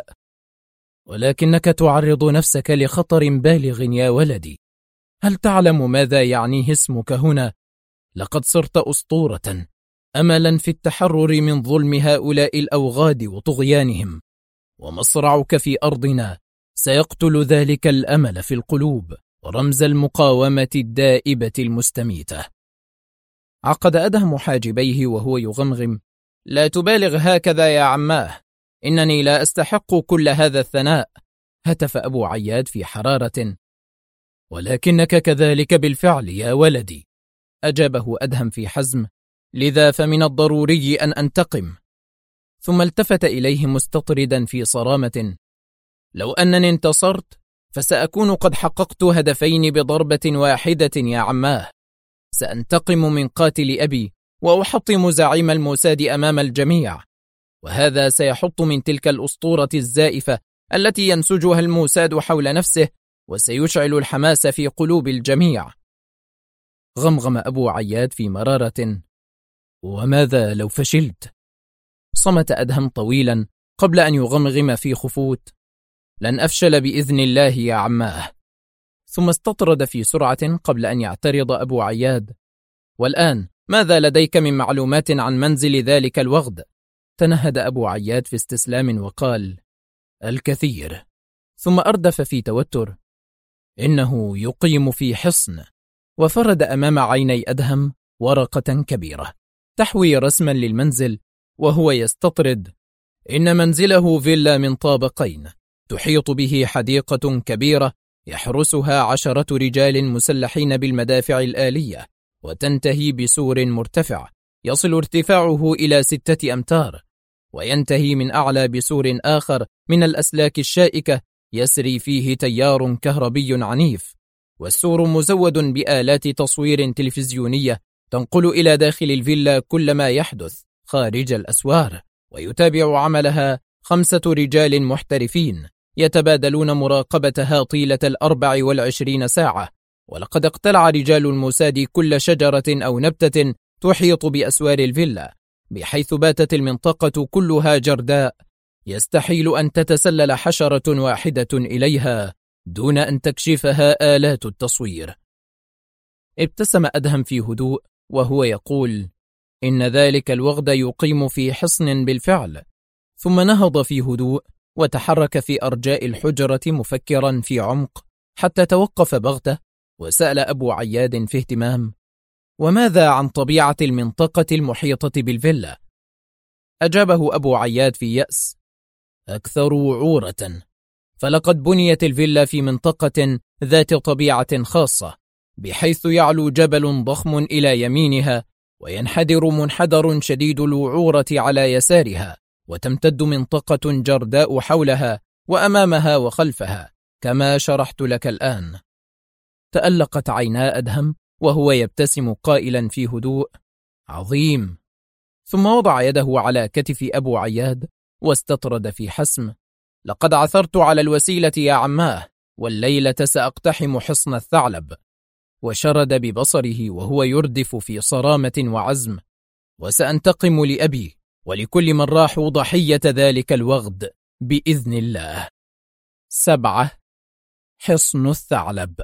ولكنك تعرض نفسك لخطر بالغ يا ولدي. هل تعلم ماذا يعنيه اسمك هنا؟ لقد صرت أسطورة، أملا في التحرر من ظلم هؤلاء الأوغاد وطغيانهم، ومصرعك في أرضنا سيقتل ذلك الأمل في القلوب ورمز المقاومة الدائبة المستميتة. عقد أدهم حاجبيه وهو يغمغم: لا تبالغ هكذا يا عماه، إنني لا أستحق كل هذا الثناء. هتف أبو عياد في حرارة: ولكنك كذلك بالفعل يا ولدي. أجابه أدهم في حزم: لذا فمن الضروري أن أنتقم. ثم التفت إليه مستطردا في صرامة: لو أنني انتصرت فسأكون قد حققت هدفين بضربة واحدة يا عماه. سأنتقم من قاتل أبي وأحطم زعيم الموساد أمام الجميع، وهذا سيحط من تلك الأسطورة الزائفة التي ينسجها الموساد حول نفسه، وسيشعل الحماس في قلوب الجميع. غمغم أبو عياد في مرارة: وماذا لو فشلت؟ صمت أدهم طويلا قبل أن يغمغم في خفوت: لن أفشل بإذن الله يا عماه. ثم استطرد في سرعة قبل أن يعترض أبو عياد: والآن ماذا لديك من معلومات عن منزل ذلك الوغد؟ تنهد أبو عياد في استسلام وقال: الكثير. ثم أردف في توتر: إنه يقيم في حصن. وفرد أمام عيني أدهم ورقة كبيرة تحوي رسما للمنزل وهو يستطرد: إن منزله فيلا من طابقين، تحيط به حديقة كبيرة يحرسها 10 رجال مسلحين بالمدافع الآلية، وتنتهي بسور مرتفع يصل ارتفاعه إلى 6 أمتار، وينتهي من أعلى بسور آخر من الأسلاك الشائكة يسري فيه تيار كهربي عنيف، والسور مزود بآلات تصوير تلفزيونية تنقل إلى داخل الفيلا كل ما يحدث خارج الأسوار، ويتابع عملها 5 رجال محترفين يتبادلون مراقبتها طيلة 24 ساعة. ولقد اقتلع رجال الموساد كل شجرة أو نبتة تحيط بأسوار الفيلا، بحيث باتت المنطقة كلها جرداء يستحيل أن تتسلل حشرة واحدة إليها دون أن تكشفها آلات التصوير. ابتسم أدهم في هدوء وهو يقول: إن ذلك الوغد يقيم في حصن بالفعل. ثم نهض في هدوء وتحرك في أرجاء الحجرة مفكرا في عمق حتى توقف بغتة، وسأل أبو عياد في اهتمام: وماذا عن طبيعة المنطقة المحيطة بالفيلا؟ أجابه أبو عياد في يأس: أكثر وعورة، فلقد بنيت الفيلا في منطقة ذات طبيعة خاصة، بحيث يعلو جبل ضخم إلى يمينها وينحدر منحدر شديد الوعورة على يسارها، وتمتد منطقة جرداء حولها وأمامها وخلفها كما شرحت لك الآن. تألقت عينا أدهم وهو يبتسم قائلا في هدوء: عظيم. ثم وضع يده على كتف أبو عياد واستطرد في حسم: لقد عثرت على الوسيلة يا عماه، والليلة سأقتحم حصن الثعلب. وشرد ببصره وهو يردف في صرامة وعزم: وسأنتقم لأبي ولكل من راحوا ضحية ذلك الوغد بإذن الله. 7. حصن الثعلب.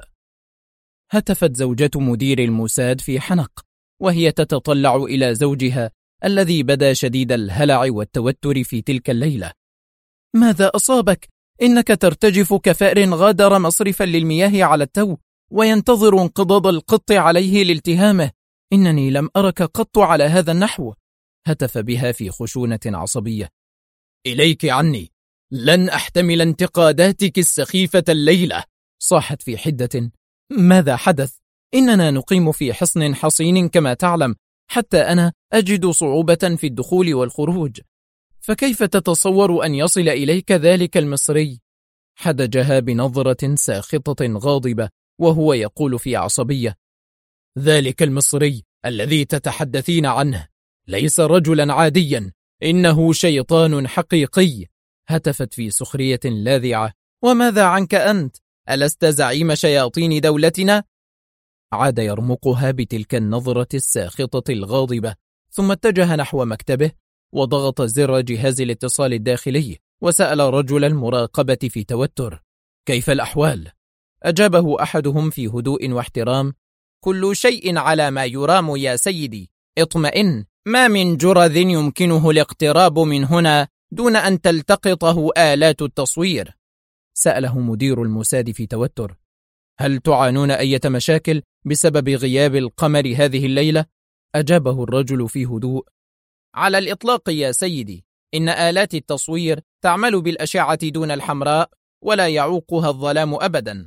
هتفت زوجة مدير الموساد في حنق وهي تتطلع إلى زوجها الذي بدا شديد الهلع والتوتر في تلك الليلة. ماذا أصابك؟ إنك ترتجف كفأر غادر مصرفا للمياه على التو وينتظر انقضاض القط عليه لالتهامه. إنني لم أرك قط على هذا النحو. هتف بها في خشونة عصبية. إليك عني، لن أحتمل انتقاداتك السخيفة الليلة. صاحت في حدة: ماذا حدث؟ إننا نقيم في حصن حصين كما تعلم، حتى أنا أجد صعوبة في الدخول والخروج، فكيف تتصور أن يصل إليك ذلك المصري؟ حدجها بنظرة ساخطة غاضبة وهو يقول في عصبية: ذلك المصري الذي تتحدثين عنه ليس رجلا عاديا، إنه شيطان حقيقي. هتفت في سخرية لاذعة: وماذا عنك أنت؟ ألست زعيم شياطين دولتنا؟ عاد يرمقها بتلك النظرة الساخطة الغاضبة، ثم اتجه نحو مكتبه وضغط زر جهاز الاتصال الداخلي وسأل رجل المراقبة في توتر: كيف الأحوال؟ أجابه أحدهم في هدوء واحترام: كل شيء على ما يرام يا سيدي، اطمئن، ما من جرذ يمكنه الاقتراب من هنا دون أن تلتقطه آلات التصوير. سأله مدير الموساد في توتر: هل تعانون أي مشاكل بسبب غياب القمر هذه الليلة؟ أجابه الرجل في هدوء: على الإطلاق يا سيدي، إن آلات التصوير تعمل بالأشعة دون الحمراء ولا يعوقها الظلام أبدا.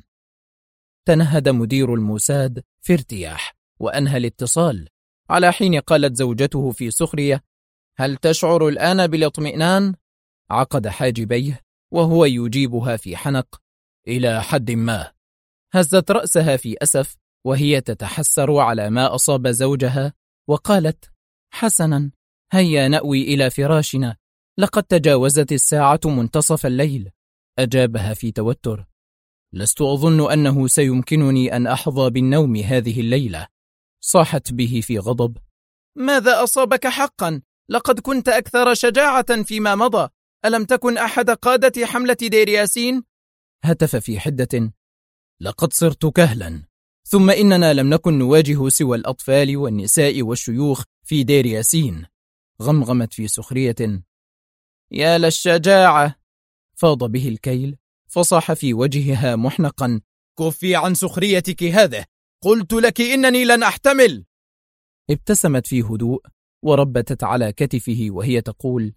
تنهد مدير الموساد في ارتياح وأنهى الاتصال، على حين قالت زوجته في سخرية: هل تشعر الآن بالاطمئنان؟ عقد حاجبيه وهو يجيبها في حنق: إلى حد ما. هزت رأسها في أسف وهي تتحسر على ما أصاب زوجها وقالت: حسنا، هيا نأوي إلى فراشنا، لقد تجاوزت الساعة منتصف الليل. أجابها في توتر: لست أظن أنه سيمكنني أن أحظى بالنوم هذه الليلة. صاحت به في غضب: ماذا أصابك حقا؟ لقد كنت أكثر شجاعة فيما مضى، ألم تكن أحد قادة حملة دير ياسين؟ هتف في حدة: لقد صرت كهلا، ثم إننا لم نكن نواجه سوى الأطفال والنساء والشيوخ في دير ياسين. غمغمت في سخرية: يا للشجاعة. فاض به الكيل فصاح في وجهها محنقا: كفي عن سخريتك هذه، قلت لك إنني لن أحتمل. ابتسمت في هدوء وربتت على كتفه وهي تقول: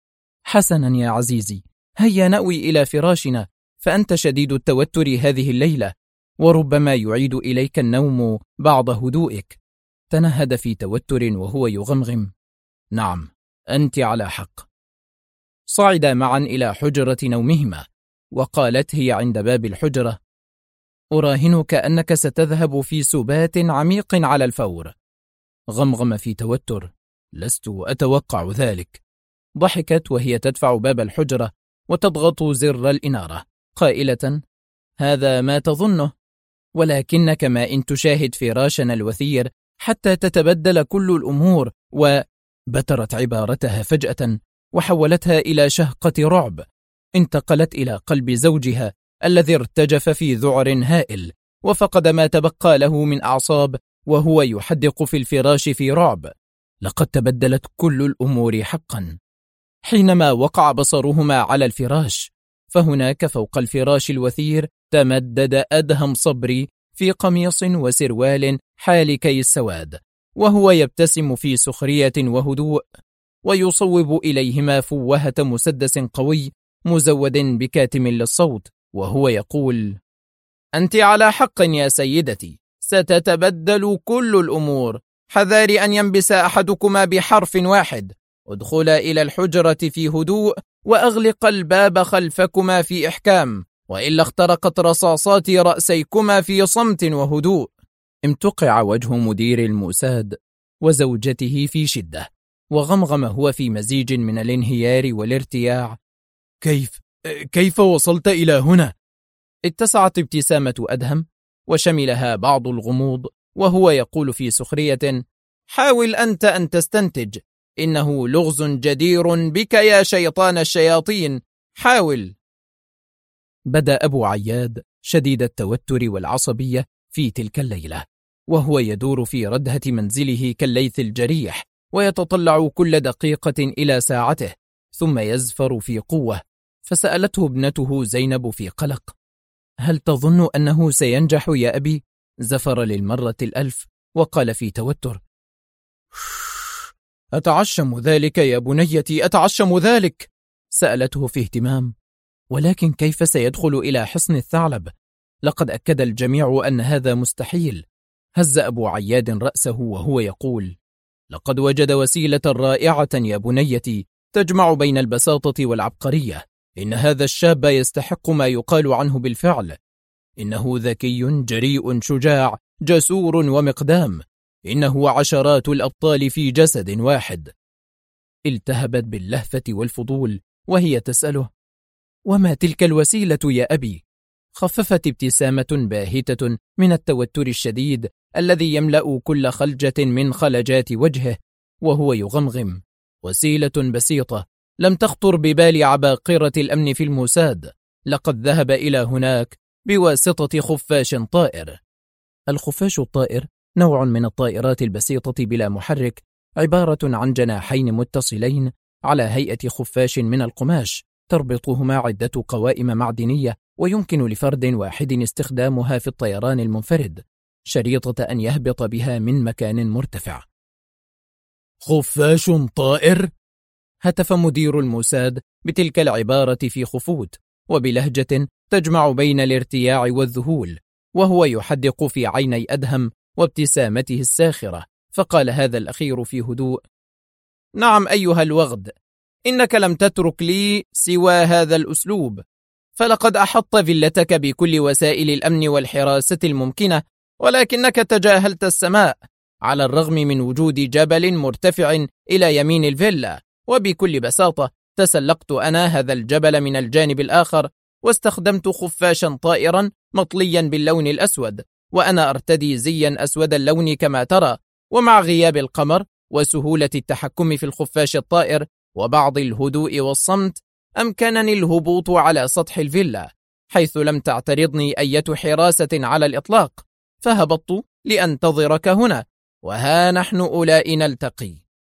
حسنا يا عزيزي، هيا نأوي إلى فراشنا، فأنت شديد التوتر هذه الليلة، وربما يعيد إليك النوم بعض هدوئك. تنهد في توتر وهو يغمغم: نعم، أنت على حق. صعدا معا إلى حجرة نومهما، وقالت هي عند باب الحجرة: أراهنك أنك ستذهب في سبات عميق على الفور. غمغم في توتر: لست أتوقع ذلك. ضحكت وهي تدفع باب الحجرة وتضغط زر الإنارة قائلة: هذا ما تظنه، ولكنك ما إن تشاهد فراشنا الوثير حتى تتبدل كل الأمور. وبترت عبارتها فجأة وحولتها إلى شهقة رعب انتقلت إلى قلب زوجها الذي ارتجف في ذعر هائل وفقد ما تبقى له من أعصاب وهو يحدق في الفراش في رعب. لقد تبدلت كل الأمور حقا. حينما وقع بصرهما على الفراش، فهناك فوق الفراش الوثير تمدد أدهم صبري في قميص وسروال حالكي السواد، وهو يبتسم في سخرية وهدوء، ويصوب إليهما فوهة مسدس قوي مزود بكاتم للصوت، وهو يقول: أنت على حق يا سيدتي، ستتبدل كل الأمور، حذاري أن ينبس أحدكما بحرف واحد، ادخلا إلى الحجرة في هدوء وأغلق الباب خلفكما في إحكام، وإلا اخترقت رصاصات رأسيكما في صمت وهدوء. امتقع وجه مدير الموساد وزوجته في شدة، وغمغم هو في مزيج من الانهيار والارتياع: كيف وصلت إلى هنا؟ اتسعت ابتسامة أدهم وشملها بعض الغموض، وهو يقول في سخرية: حاول أنت أن تستنتج، إنه لغز جدير بك يا شيطان الشياطين، حاول. بدأ أبو عياد شديد التوتر والعصبية في تلك الليلة، وهو يدور في ردهة منزله كالليث الجريح، ويتطلع كل دقيقة إلى ساعته، ثم يزفر في قوة. فسألته ابنته زينب في قلق: هل تظن أنه سينجح يا أبي؟ زفر للمرة الألف وقال في توتر: أتعشم ذلك يا بنيتي، أتعشم ذلك. سألته في اهتمام: ولكن كيف سيدخل إلى حصن الثعلب؟ لقد أكد الجميع أن هذا مستحيل. هز أبو عياد رأسه وهو يقول: لقد وجد وسيلة رائعة يا بنيتي تجمع بين البساطة والعبقرية. إن هذا الشاب يستحق ما يقال عنه بالفعل. إنه ذكي جريء شجاع جسور ومقدام. إنه عشرات الأبطال في جسد واحد. التهبت باللهفة والفضول وهي تسأله: وما تلك الوسيلة يا أبي؟ خففت ابتسامة باهتة من التوتر الشديد الذي يملأ كل خلجة من خلجات وجهه، وهو يغمغم: وسيلة بسيطة لم تخطر ببال عباقرة الأمن في الموساد. لقد ذهب إلى هناك بواسطة خفاش طائر. الخفاش الطائر نوع من الطائرات البسيطة بلا محرك، عبارة عن جناحين متصلين على هيئة خفاش من القماش، تربطهما عدة قوائم معدنية، ويمكن لفرد واحد استخدامها في الطيران المنفرد، شريطة أن يهبط بها من مكان مرتفع. خفاش طائر؟ هتف مدير الموساد بتلك العبارة في خفوت وبلهجة تجمع بين الارتياع والذهول، وهو يحدق في عيني أدهم وابتسامته الساخرة، فقال هذا الأخير في هدوء: نعم أيها الوغد، إنك لم تترك لي سوى هذا الأسلوب، فلقد أحط فيلتك بكل وسائل الأمن والحراسة الممكنة، ولكنك تجاهلت السماء، على الرغم من وجود جبل مرتفع إلى يمين الفيلا. وبكل بساطة تسلقت أنا هذا الجبل من الجانب الآخر، واستخدمت خفاشا طائرا مطليا باللون الأسود، وأنا أرتدي زيا أسود اللون كما ترى. ومع غياب القمر وسهولة التحكم في الخفاش الطائر وبعض الهدوء والصمت، أمكنني الهبوط على سطح الفيلا، حيث لم تعترضني أي حراسة على الإطلاق، فهبطت لأنتظرك هنا، وها نحن أولئك نلتقي.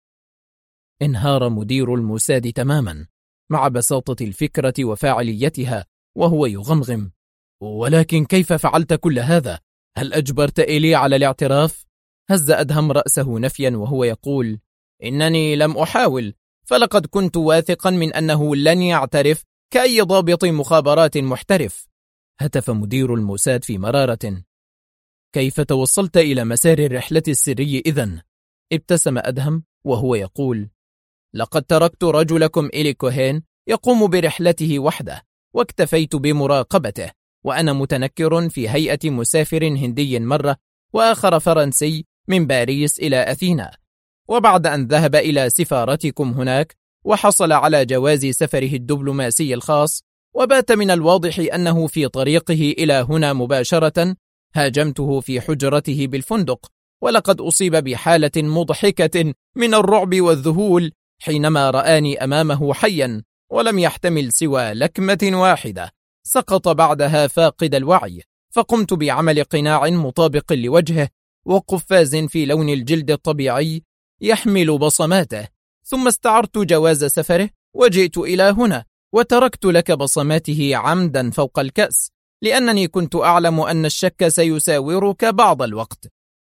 انهار مدير الموساد تماما مع بساطة الفكرة وفاعليتها، وهو يغمغم: ولكن كيف فعلت كل هذا؟ هل أجبرت إلي على الاعتراف؟ هز أدهم رأسه نفيا وهو يقول: إنني لم أحاول، فلقد كنت واثقا من أنه لن يعترف كأي ضابط مخابرات محترف. هتف مدير الموساد في مرارة: كيف توصلت إلى مسار الرحلة السري إذن؟ ابتسم أدهم وهو يقول: لقد تركت رجلكم إلي كوهين يقوم برحلته وحده، واكتفيت بمراقبته، وأنا متنكر في هيئة مسافر هندي مرة، وآخر فرنسي من باريس إلى أثينا. وبعد أن ذهب إلى سفارتكم هناك وحصل على جواز سفره الدبلوماسي الخاص، وبات من الواضح أنه في طريقه إلى هنا مباشرة، هاجمته في حجرته بالفندق، ولقد أصيب بحالة مضحكة من الرعب والذهول حينما رآني أمامه حيا، ولم يحتمل سوى لكمة واحدة. سقط بعدها فاقد الوعي، فقمت بعمل قناع مطابق لوجهه وقفاز في لون الجلد الطبيعي يحمل بصماته، ثم استعرت جواز سفره وجئت إلى هنا، وتركت لك بصماته عمدا فوق الكأس، لأنني كنت أعلم أن الشك سيساورك بعض الوقت.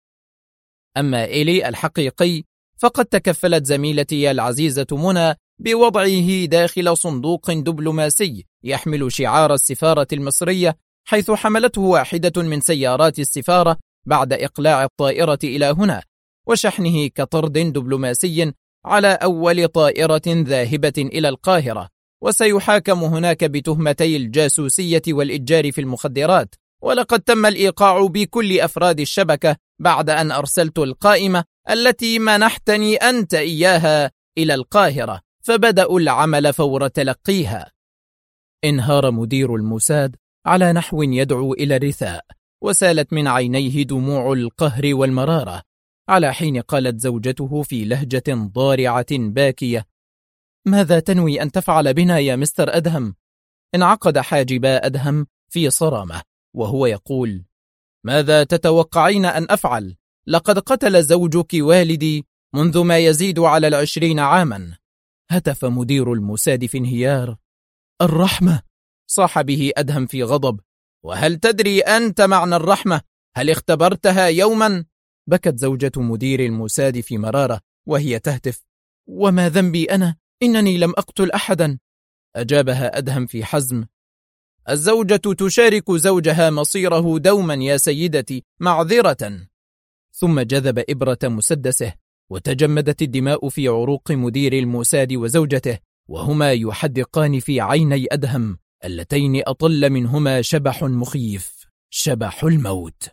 أما إيلي الحقيقي فقد تكفلت زميلتي العزيزة منى بوضعه داخل صندوق دبلوماسي يحمل شعار السفارة المصرية، حيث حملته واحدة من سيارات السفارة بعد إقلاع الطائرة إلى هنا وشحنه كطرد دبلوماسي على أول طائرة ذاهبة إلى القاهرة، وسيحاكم هناك بتهمتي الجاسوسية والإتجار في المخدرات. ولقد تم الإيقاع بكل أفراد الشبكة بعد أن أرسلت القائمة التي منحتني أنت إياها إلى القاهرة، فبدأوا العمل فور تلقيها. انهار مدير الموساد على نحو يدعو إلى الرثاء، وسالت من عينيه دموع القهر والمرارة، على حين قالت زوجته في لهجة ضارعة باكية: ماذا تنوي أن تفعل بنا يا مستر أدهم؟ انعقد حاجبا أدهم في صرامة وهو يقول: ماذا تتوقعين أن أفعل؟ لقد قتل زوجك والدي منذ ما يزيد على 20 عاما. هتف مدير الموساد في انهيار: الرحمة! صاح به أدهم في غضب: وهل تدري أنت معنى الرحمة؟ هل اختبرتها يوما؟ بكت زوجة مدير الموساد في مرارة وهي تهتف: وما ذنبي أنا؟ إنني لم أقتل أحدا. أجابها أدهم في حزم: الزوجة تشارك زوجها مصيره دوما يا سيدتي، معذرة. ثم جذب إبرة مسدسه، وتجمدت الدماء في عروق مدير الموساد وزوجته، وهما يحدقان في عيني أدهم اللتين أطل منهما شبح مخيف، شبح الموت.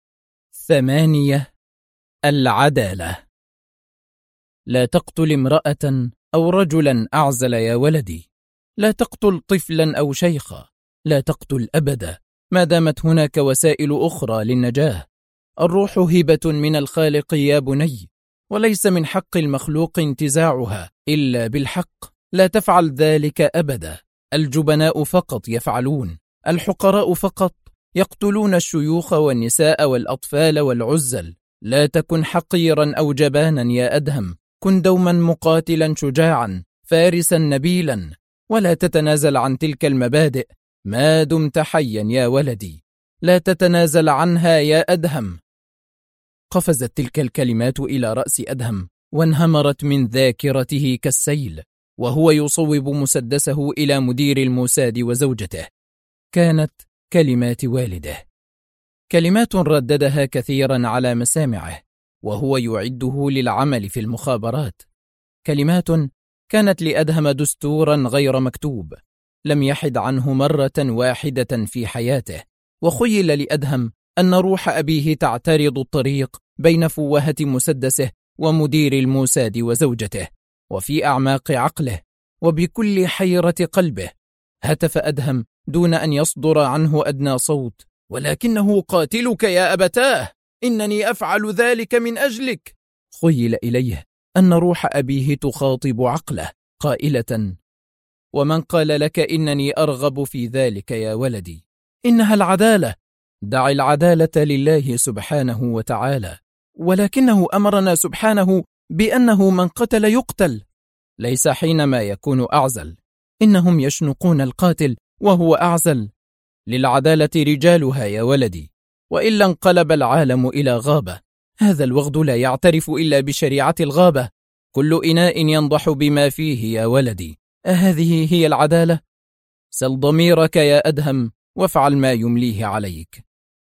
8. العدالة. لا تقتل امرأة أو رجلا أعزل يا ولدي، لا تقتل طفلا أو شيخا، لا تقتل أبدا ما دامت هناك وسائل أخرى للنجاة. الروح هبة من الخالق يا بني، وليس من حق المخلوق انتزاعها إلا بالحق. لا تفعل ذلك أبدا. الجبناء فقط يفعلون، الحقراء فقط يقتلون الشيوخ والنساء والأطفال والعزل. لا تكن حقيرا أو جبانا يا أدهم، كن دوما مقاتلا شجاعا، فارسا نبيلا، ولا تتنازل عن تلك المبادئ ما دمت حيا يا ولدي، لا تتنازل عنها يا أدهم. قفزت تلك الكلمات إلى رأس أدهم وانهمرت من ذاكرته كالسيل، وهو يصوب مسدسه إلى مدير الموساد وزوجته. كانت كلمات والده، كلمات رددها كثيرا على مسامعه وهو يعده للعمل في المخابرات، كلمات كانت لأدهم دستورا غير مكتوب، لم يحد عنه مرة واحدة في حياته. وخيل لأدهم أن روح أبيه تعترض الطريق بين فوهة مسدسه ومدير الموساد وزوجته. وفي أعماق عقله وبكل حيرة قلبه هتف أدهم دون أن يصدر عنه أدنى صوت: ولكنه قاتلك يا أبتاه، إنني أفعل ذلك من أجلك. خيل إليه أن روح أبيه تخاطب عقله قائلة: ومن قال لك إنني أرغب في ذلك يا ولدي؟ إنها العدالة، دع العدالة لله سبحانه وتعالى، ولكنه أمرنا سبحانه بأنه من قتل يقتل، ليس حينما يكون أعزل، إنهم يشنقون القاتل وهو أعزل. للعدالة رجالها يا ولدي، وإلا انقلب العالم إلى غابة. هذا الوغد لا يعترف إلا بشريعة الغابة، كل إناء ينضح بما فيه يا ولدي. أهذه هي العدالة؟ سل ضميرك يا أدهم وافعل ما يمليه عليك.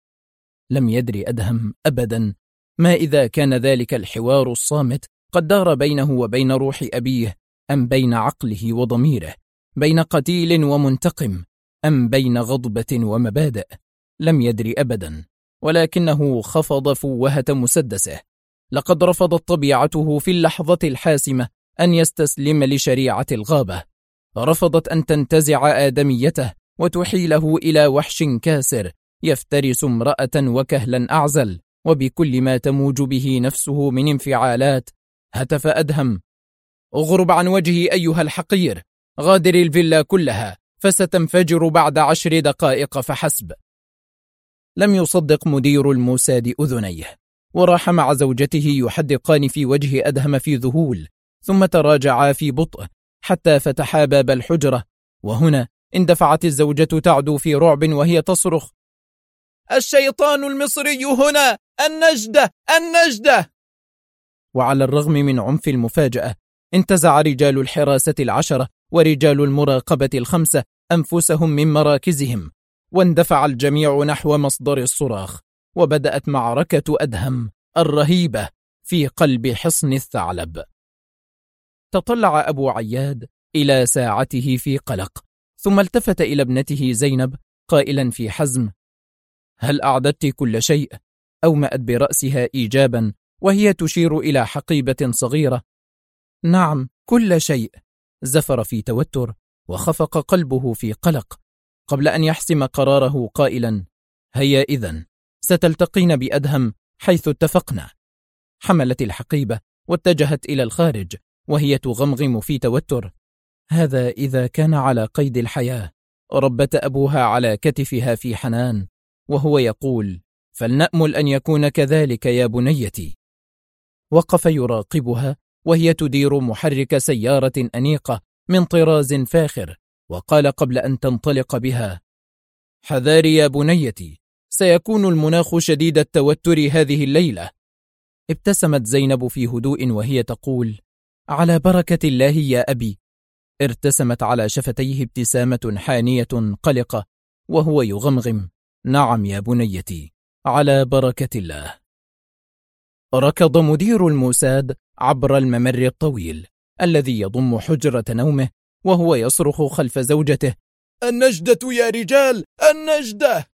لم يدري أدهم أبدا ما إذا كان ذلك الحوار الصامت قد دار بينه وبين روح أبيه، أم بين عقله وضميره، بين قتيل ومنتقم، أم بين غضبة ومبادئ. لم يدري أبدا، ولكنه خفض فوهة مسدسه. لقد رفضت طبيعته في اللحظة الحاسمة أن يستسلم لشريعة الغابة، رفضت أن تنتزع آدميته وتحيله إلى وحش كاسر يفترس امرأة وكهلا أعزل، وبكل ما تموج به نفسه من انفعالات. هتف أدهم: اغرب عن وجهي أيها الحقير، غادر الفيلا كلها فستنفجر بعد 10 دقائق فحسب. لم يصدق مدير الموساد أذنيه، وراح مع زوجته يحدقان في وجه أدهم في ذهول، ثم تراجعا في بطء حتى فتحا باب الحجرة. وهنا اندفعت الزوجة تعدو في رعب وهي تصرخ: الشيطان المصري هنا، النجدة النجدة! وعلى الرغم من عنف المفاجأة انتزع رجال الحراسة 10 ورجال المراقبة 5 أنفسهم من مراكزهم، واندفع الجميع نحو مصدر الصراخ، وبدأت معركة أدهم الرهيبة في قلب حصن الثعلب. تطلع أبو عياد إلى ساعته في قلق، ثم التفت إلى ابنته زينب قائلا في حزم: هل أعددت كل شيء؟ أومأت برأسها إيجابا وهي تشير إلى حقيبة صغيرة. نعم كل شيء، زفر في توتر وخفق قلبه في قلق قبل أن يحسم قراره قائلا: هيا إذن ستلتقين بأدهم حيث اتفقنا. حملت الحقيبة واتجهت إلى الخارج وهي تغمغم في توتر. هذا إذا كان على قيد الحياة. ربت أبوها على كتفها في حنان وهو يقول: فلنأمل أن يكون كذلك يا بنيتي. وقف يراقبها وهي تدير محرك سيارة أنيقة من طراز فاخر، وقال قبل أن تنطلق بها: حذاري يا بنيتي، سيكون المناخ شديد التوتر هذه الليلة. ابتسمت زينب في هدوء وهي تقول: على بركة الله يا أبي. ارتسمت على شفتيه ابتسامة حانية قلقة وهو يغمغم: نعم يا بنيتي، على بركة الله. ركض مدير الموساد عبر الممر الطويل الذي يضم حجرة نومه وهو يصرخ خلف زوجته: النجدة يا رجال، النجدة!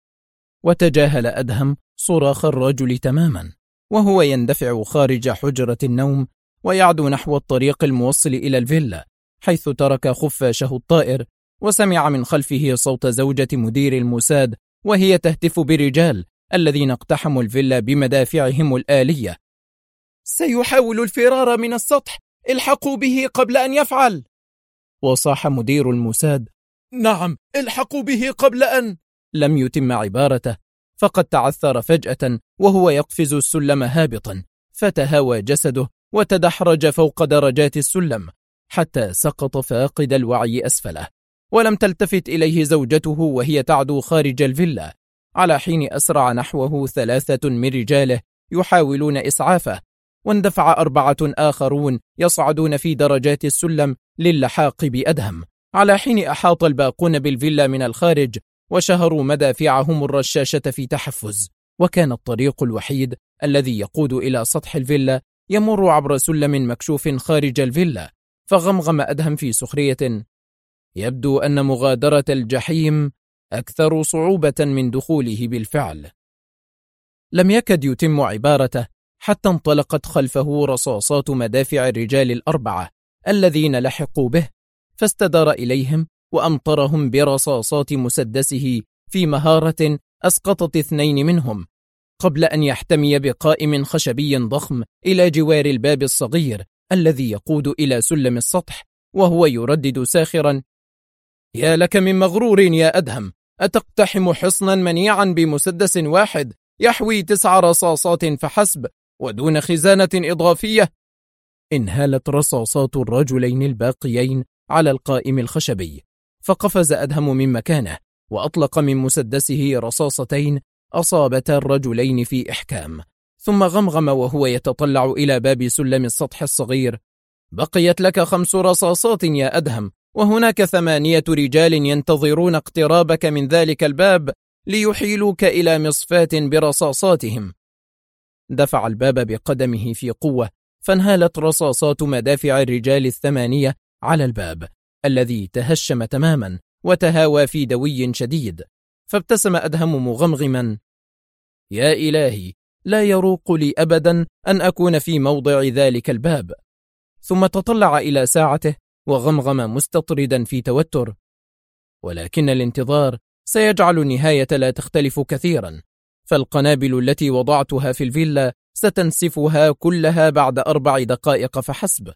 وتجاهل أدهم صراخ الرجل تماما وهو يندفع خارج حجرة النوم ويعدو نحو الطريق الموصل إلى الفيلا، حيث ترك خفاشه الطائر وسمع من خلفه صوت زوجة مدير الموساد وهي تهتف برجال الذين اقتحموا الفيلا بمدافعهم الآلية: سيحاول الفرار من السطح، الحقوا به قبل أن يفعل. وصاح مدير الموساد: نعم، الحقوا به قبل أن. لم يتم عبارته فقد تعثر فجأة وهو يقفز السلم هابطا، فتهاوى جسده وتدحرج فوق درجات السلم حتى سقط فاقد الوعي أسفله، ولم تلتفت إليه زوجته وهي تعدو خارج الفيلا، على حين أسرع نحوه 3 من رجاله يحاولون إسعافه، واندفع 4 آخرون يصعدون في درجات السلم للحاق بأدهم، على حين أحاط الباقون بالفيلا من الخارج وشهروا مدافعهم الرشاشة في تحفز. وكان الطريق الوحيد الذي يقود إلى سطح الفيلا يمر عبر سلم مكشوف خارج الفيلا، فغمغم أدهم في سخرية: يبدو أن مغادرة الجحيم أكثر صعوبة من دخوله بالفعل. لم يكد يتم عبارته حتى انطلقت خلفه رصاصات مدافع الرجال ال4 الذين لحقوا به، فاستدار إليهم وأمطرهم برصاصات مسدسه في مهارة أسقطت 2 منهم، قبل أن يحتمي بقائم خشبي ضخم إلى جوار الباب الصغير الذي يقود إلى سلم السطح، وهو يردد ساخرا: يا لك من مغرور يا أدهم، أتقتحم حصنا منيعا بمسدس واحد يحوي 9 رصاصات فحسب ودون خزانة إضافية؟ انهالت رصاصات الرجلين الباقيين على القائم الخشبي، فقفز أدهم من مكانه وأطلق من مسدسه رصاصتين أصابتا الرجلين في إحكام، ثم غمغم وهو يتطلع إلى باب سلم السطح الصغير: بقيت لك 5 رصاصات يا أدهم، وهناك 8 رجال ينتظرون اقترابك من ذلك الباب ليحيلوك إلى مصفاة برصاصاتهم. دفع الباب بقدمه في قوة، فانهالت رصاصات مدافع الرجال 8 على الباب الذي تهشم تماما وتهاوى في دوي شديد، فابتسم أدهم مغمغما: يا إلهي، لا يروق لي أبدا أن أكون في موضع ذلك الباب. ثم تطلع إلى ساعته وغمغم مستطردا في توتر: ولكن الانتظار سيجعل النهاية لا تختلف كثيرا، فالقنابل التي وضعتها في الفيلا ستنسفها كلها بعد 4 دقائق فحسب.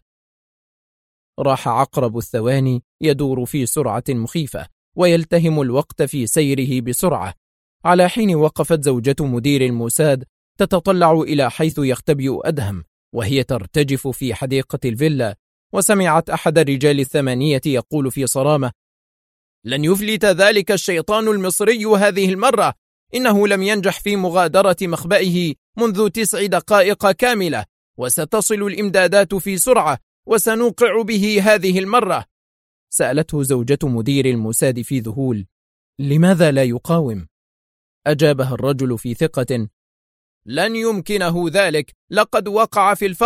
راح عقرب الثواني يدور في سرعة مخيفة ويلتهم الوقت في سيره بسرعة، على حين وقفت زوجة مدير الموساد تتطلع إلى حيث يختبئ أدهم وهي ترتجف في حديقة الفيلا، وسمعت أحد الرجال 8 يقول في صرامة: لن يفلت ذلك الشيطان المصري هذه المرة، إنه لم ينجح في مغادرة مخبئه منذ 9 دقائق كاملة، وستصل الإمدادات في سرعة، وسنوقع به هذه المرة. سألته زوجة مدير الموساد في ذهول: لماذا لا يقاوم؟ أجابها الرجل في ثقة: لن يمكنه ذلك، لقد وقع في الفخ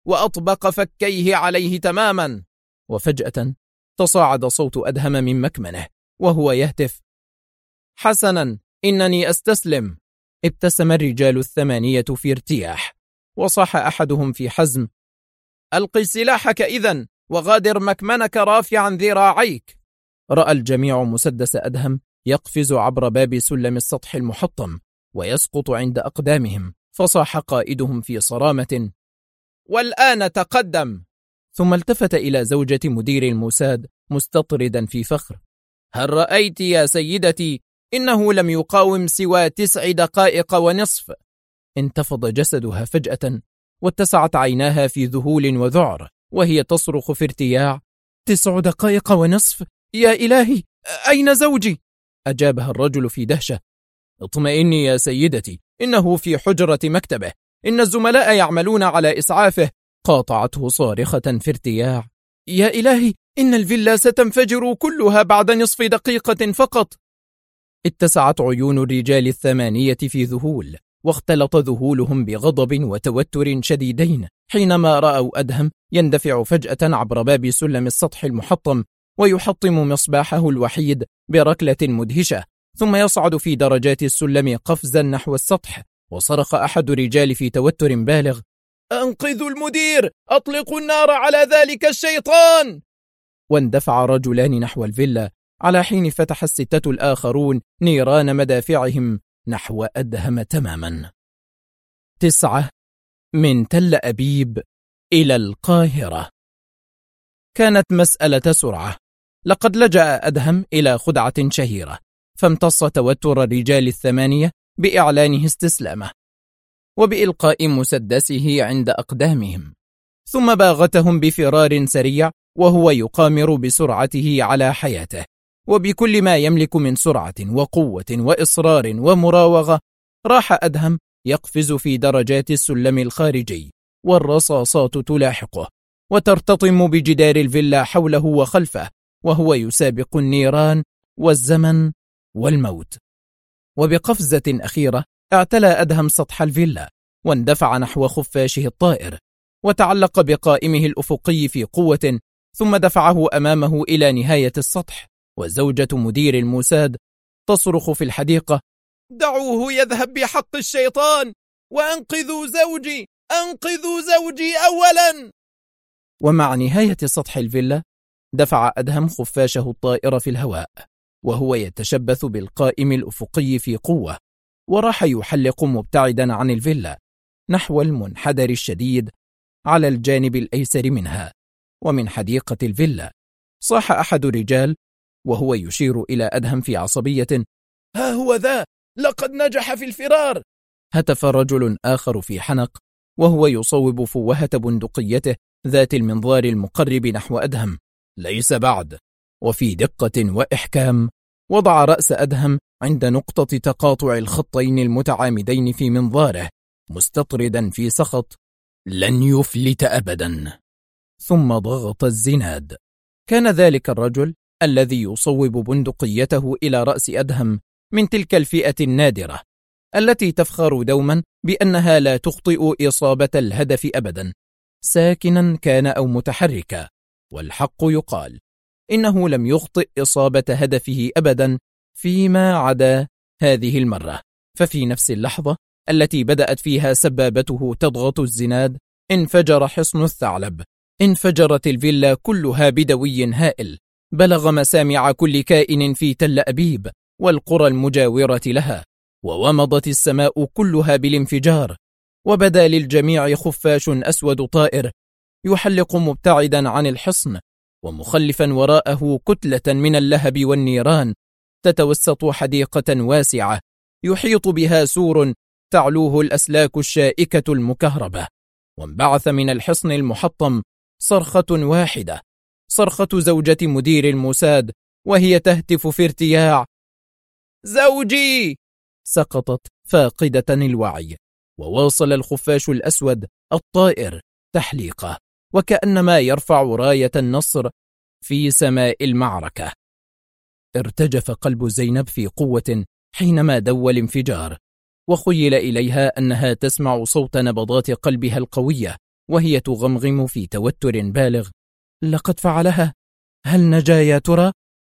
وأطبق فكيه عليه تماما. وفجأة تصاعد صوت أدهم من مكمنه وهو يهتف: حسنا، إنني أستسلم. ابتسم الرجال الثمانية في ارتياح، وصاح أحدهم في حزم: ألقي سلاحك إذن، وغادر مكمنك رافعا ذراعيك. رأى الجميع مسدس أدهم يقفز عبر باب سلم السطح المحطم ويسقط عند أقدامهم، فصاح قائدهم في صرامة: والآن تقدم. ثم التفت إلى زوجة مدير الموساد مستطردا في فخر: هل رأيت يا سيدتي؟ إنه لم يقاوم سوى 9 دقائق ونصف. انتفض جسدها فجأة، واتسعت عيناها في ذهول وذعر، وهي تصرخ في ارتياع: 9 دقائق ونصف؟ يا إلهي، أين زوجي؟ أجابها الرجل في دهشة: اطمئني يا سيدتي، إنه في حجرة مكتبه، إن الزملاء يعملون على إسعافه. قاطعته صارخة في ارتياع: يا إلهي، إن الفيلا ستنفجر كلها بعد نصف دقيقة فقط. اتسعت عيون الرجال الثمانية في ذهول، واختلط ذهولهم بغضب وتوتر شديدين حينما رأوا أدهم يندفع فجأة عبر باب سلم السطح المحطم ويحطم مصباحه الوحيد بركلة مدهشة، ثم يصعد في درجات السلم قفزا نحو السطح. وصرخ أحد الرجال في توتر بالغ: أنقذوا المدير، أطلقوا النار على ذلك الشيطان. واندفع رجلان نحو الفيلا، على حين فتح الستة الآخرون نيران مدافعهم نحو أدهم تماما. 9 من تل أبيب إلى القاهرة. كانت مسألة سرعة. لقد لجأ أدهم إلى خدعة شهيرة، فامتص توتر الرجال الثمانية بإعلانه استسلامه وبإلقاء مسدسه عند أقدامهم، ثم باغتهم بفرار سريع وهو يقامر بسرعته على حياته، وبكل ما يملك من سرعة وقوة وإصرار ومراوغة. راح أدهم يقفز في درجات السلم الخارجي، والرصاصات تلاحقه وترتطم بجدار الفيلا حوله وخلفه، وهو يسابق النيران والزمن والموت. وبقفزة أخيرة اعتلى أدهم سطح الفيلا، واندفع نحو خفاشه الطائر، وتعلق بقائمه الأفقي في قوة، ثم دفعه أمامه إلى نهاية السطح. وزوجة مدير الموساد تصرخ في الحديقة: دعوه يذهب بحق الشيطان، وأنقذوا زوجي، أنقذوا زوجي أولا. ومع نهاية سطح الفيلا دفع أدهم خفاشه الطائر في الهواء، وهو يتشبث بالقائم الأفقي في قوة، وراح يحلق مبتعدا عن الفيلا نحو المنحدر الشديد على الجانب الأيسر منها. ومن حديقة الفيلا صاح أحد الرجال وهو يشير إلى أدهم في عصبية: ها هو ذا، لقد نجح في الفرار. هتف رجل آخر في حنق وهو يصوب فوهة بندقيته ذات المنظار المقرب نحو أدهم: ليس بعد. وفي دقة وإحكام وضع رأس أدهم عند نقطة تقاطع الخطين المتعامدين في منظاره، مستطردا في سخط: لن يفلت أبدا. ثم ضغط الزناد. كان ذلك الرجل الذي يصوب بندقيته إلى رأس أدهم من تلك الفئة النادرة التي تفخر دوما بأنها لا تخطئ إصابة الهدف أبدا، ساكنا كان أو متحركا. والحق يقال إنه لم يخطئ إصابة هدفه أبدا فيما عدا هذه المرة. ففي نفس اللحظة التي بدأت فيها سبابته تضغط الزناد انفجر حصن الثعلب. انفجرت الفيلا كلها بدوي هائل بلغ مسامع كل كائن في تل أبيب والقرى المجاورة لها، وومضت السماء كلها بالانفجار. وبدا للجميع خفاش أسود طائر يحلق مبتعدا عن الحصن، ومخلفا وراءه كتلة من اللهب والنيران تتوسط حديقة واسعة يحيط بها سور تعلوه الأسلاك الشائكة المكهربة. وانبعث من الحصن المحطم صرخة واحدة، صرخة زوجة مدير الموساد وهي تهتف في ارتياع: زوجي! سقطت فاقدة الوعي. وواصل الخفاش الأسود الطائر تحليقه، وكأنما يرفع راية النصر في سماء المعركة. ارتجف قلب زينب في قوة حينما دوى الانفجار، وخيل إليها أنها تسمع صوت نبضات قلبها القوية وهي تغمغم في توتر بالغ: لقد فعلها، هل نجا يا ترى؟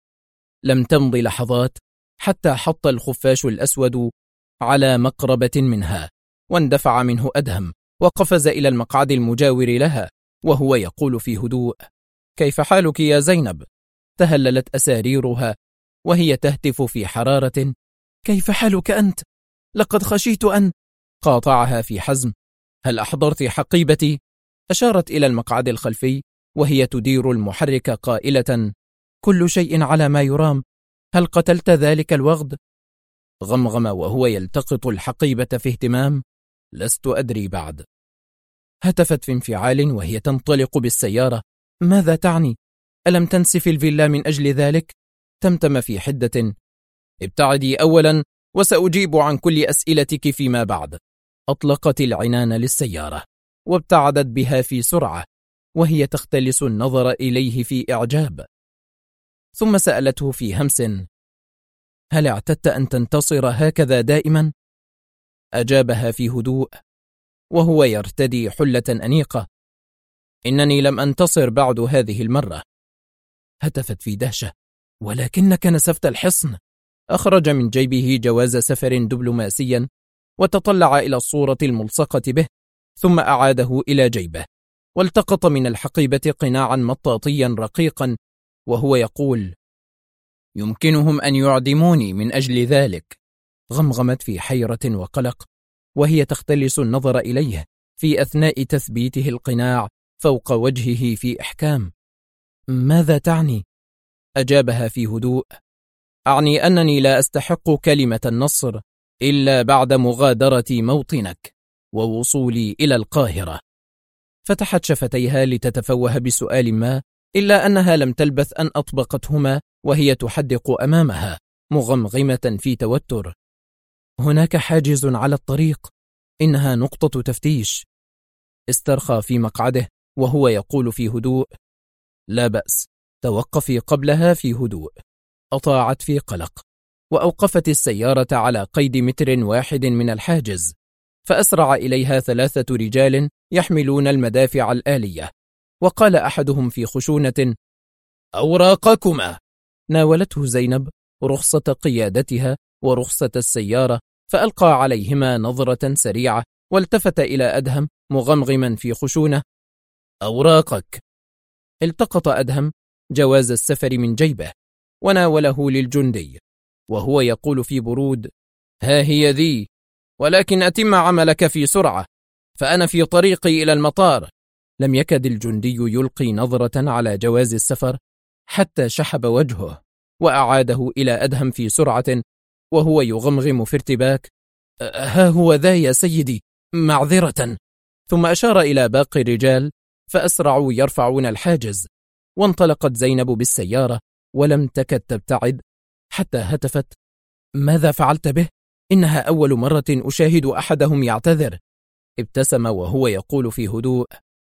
لم تمض لحظات حتى حط الخفاش الأسود على مقربة منها، واندفع منه أدهم وقفز إلى المقعد المجاور لها وهو يقول في هدوء: كيف حالك يا زينب؟ تهللت أساريرها وهي تهتف في حرارة: كيف حالك أنت؟ لقد خشيت أن... قاطعها في حزم: هل أحضرت حقيبتي؟ أشارت إلى المقعد الخلفي وهي تدير المحرك قائلة: كل شيء على ما يرام، هل قتلت ذلك الوغد؟ غمغم وهو يلتقط الحقيبة في اهتمام: لست أدري بعد. هتفت في انفعال وهي تنطلق بالسيارة: ماذا تعني؟ ألم تنسف الفيلا من أجل ذلك؟ تمتم في حدة: ابتعدي أولا وسأجيب عن كل أسئلتك فيما بعد. أطلقت العنان للسيارة وابتعدت بها في سرعة وهي تختلس النظر إليه في إعجاب، ثم سألته في همس: هل اعتدت أن تنتصر هكذا دائما؟ أجابها في هدوء وهو يرتدي حلة أنيقة: إنني لم أنتصر بعد هذه المرة. هتفت في دهشة: ولكنك نسفت الحصن. أخرج من جيبه جواز سفر دبلوماسيا وتطلع إلى الصورة الملصقة به، ثم أعاده إلى جيبه، والتقط من الحقيبة قناعا مطاطيا رقيقا وهو يقول: يمكنهم أن يعدموني من أجل ذلك. غمغمت في حيرة وقلق وهي تختلس النظر إليه في أثناء تثبيته القناع فوق وجهه في إحكام. ماذا تعني؟ أجابها في هدوء: أعني أنني لا أستحق كلمة النصر إلا بعد مغادرة موطنك ووصولي إلى القاهرة. فتحت شفتيها لتتفوه بسؤال ما، إلا أنها لم تلبث أن أطبقتهما وهي تحدق أمامها مغمغمة في توتر: هناك حاجز على الطريق، إنها نقطة تفتيش. استرخى في مقعده وهو يقول في هدوء: لا بأس، توقفي قبلها في هدوء. أطاعت في قلق وأوقفت السيارة على قيد متر واحد من الحاجز، فأسرع إليها 3 رجال يحملون المدافع الآلية، وقال أحدهم في خشونة: أوراقكما. ناولته زينب رخصة قيادتها ورخصة السيارة، فألقى عليهما نظرة سريعة والتفت إلى أدهم مغمغما في خشونة: أوراقك. التقط أدهم جواز السفر من جيبه وناوله للجندي وهو يقول في برود: ها هي ذي، ولكن أتم عملك في سرعة، فأنا في طريقي إلى المطار. لم يكد الجندي يلقي نظرة على جواز السفر حتى شحب وجهه وأعاده إلى أدهم في سرعة وهو يغمغم في ارتباك: ها هو ذا يا سيدي، معذرة. ثم أشار إلى باقي الرجال فأسرعوا يرفعون الحاجز، وانطلقت زينب بالسيارة ولم تكد تبتعد حتى هتفت: ماذا فعلت به؟ إنها أول مرة أشاهد أحدهم يعتذر. ابتسم وهو يقول في هدوء: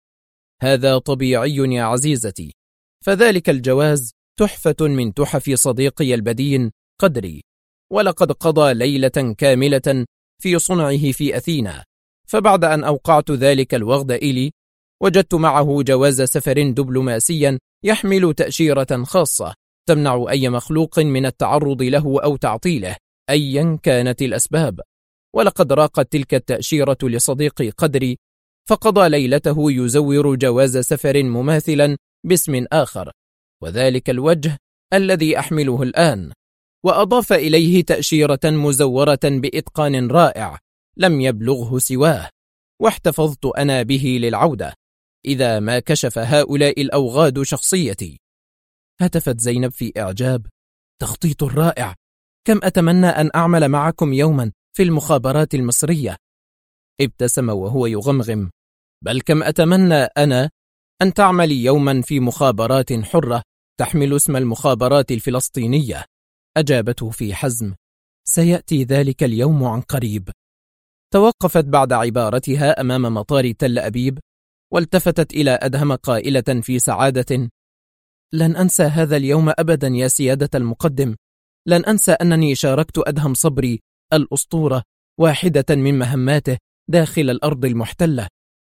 هذا طبيعي يا عزيزتي، فذلك الجواز تحفة من تحف صديقي البدين قدري، ولقد قضى ليلة كاملة في صنعه في أثينا، فبعد أن أوقعت ذلك الوغد إلي وجدت معه جواز سفر دبلوماسيا يحمل تأشيرة خاصة تمنع أي مخلوق من التعرض له أو تعطيله أيا كانت الأسباب، ولقد راقت تلك التأشيرة لصديقي قدري، فقضى ليلته يزور جواز سفر مماثلا باسم آخر، وذلك الوجه الذي أحمله الآن، وأضاف إليه تأشيرة مزورة بإتقان رائع لم يبلغه سواه، واحتفظت أنا به للعودة إذا ما كشف هؤلاء الأوغاد شخصيتي. هتفت زينب في إعجاب: تخطيط رائع، كم أتمنى أن أعمل معكم يوما في المخابرات المصرية. ابتسم وهو يغمغم: بل كم أتمنى أنا أن تعملي يوما في مخابرات حرة تحمل اسم المخابرات الفلسطينية. أجابته في حزم: سيأتي ذلك اليوم عن قريب. توقفت بعد عبارتها أمام مطار تل أبيب والتفتت إلى أدهم قائلة في سعادة: لن أنسى هذا اليوم أبدا يا سيادة المقدم، لن أنسى أنني شاركت أدهم صبري الأسطورة واحدة من مهماته داخل الأرض المحتلة.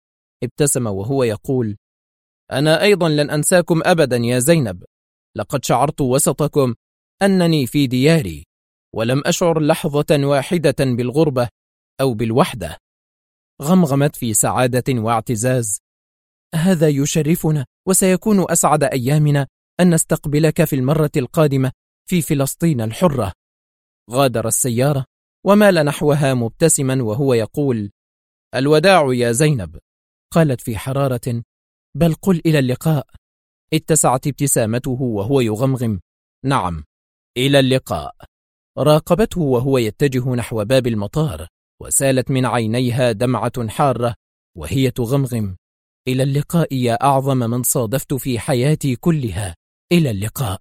ابتسم وهو يقول: أنا أيضا لن أنساكم أبدا يا زينب. لقد شعرت وسطكم أنني في دياري، ولم أشعر لحظة واحدة بالغربة أو بالوحدة. غمغمت في سعادة واعتزاز: هذا يشرفنا، وسيكون أسعد أيامنا أن نستقبلك في المرة القادمة في فلسطين الحرة. غادر السيارة ومال نحوها مبتسما وهو يقول: الوداع يا زينب. قالت في حرارة: بل قل إلى اللقاء. اتسعت ابتسامته وهو يغمغم: نعم، إلى اللقاء. راقبته وهو يتجه نحو باب المطار، وسالت من عينيها دمعة حارة وهي تغمغم: إلى اللقاء يا أعظم من صادفت في حياتي كلها، إلى اللقاء.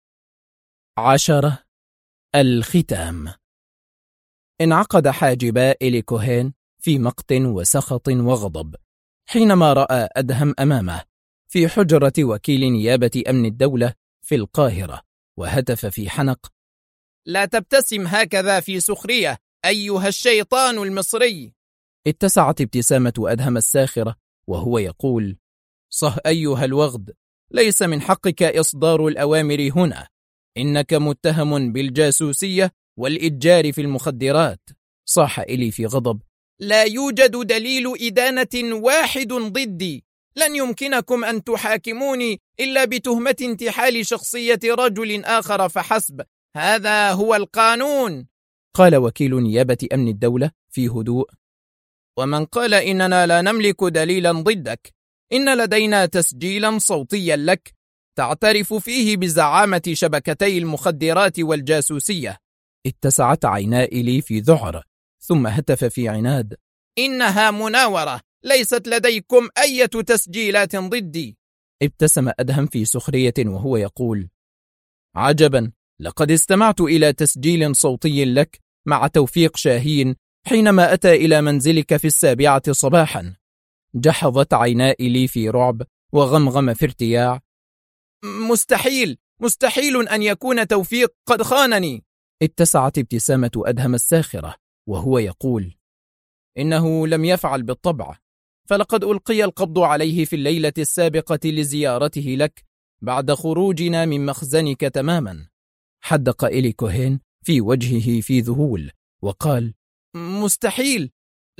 10. الختام. انعقد حاجبا إلي كوهين في مقت وسخط وغضب حينما رأى أدهم أمامه في حجرة وكيل نيابة أمن الدولة في القاهرة، وهتف في حنق: لا تبتسم هكذا في سخرية أيها الشيطان المصري. اتسعت ابتسامة أدهم الساخرة وهو يقول: صه أيها الوغد، ليس من حقك إصدار الأوامر هنا، إنك متهم بالجاسوسية والإتجار في المخدرات. صاح إلي في غضب: لا يوجد دليل إدانة واحد ضدي، لن يمكنكم أن تحاكموني إلا بتهمة انتحال شخصية رجل آخر فحسب، هذا هو القانون. قال وكيل نيابة أمن الدولة في هدوء: ومن قال إننا لا نملك دليلا ضدك، إن لدينا تسجيلا صوتيا لك تعترف فيه بزعامة شبكتي المخدرات والجاسوسية. اتسعت عينا إلي في ذعر، ثم هتف في عناد: إنها مناورة، ليست لديكم أي تسجيلات ضدي. ابتسم أدهم في سخرية وهو يقول: عجبا، لقد استمعت إلى تسجيل صوتي لك مع توفيق شاهين حينما أتى إلى منزلك في 7 صباحا. جحظت عينا إلي في رعب وغمغم في ارتياع: مستحيل، مستحيل أن يكون توفيق قد خانني. اتسعت ابتسامة أدهم الساخرة وهو يقول: إنه لم يفعل بالطبع، فلقد ألقي القبض عليه في الليلة السابقة لزيارته لك بعد خروجنا من مخزنك تماما. حدق إلي كوهين في وجهه في ذهول وقال: مستحيل،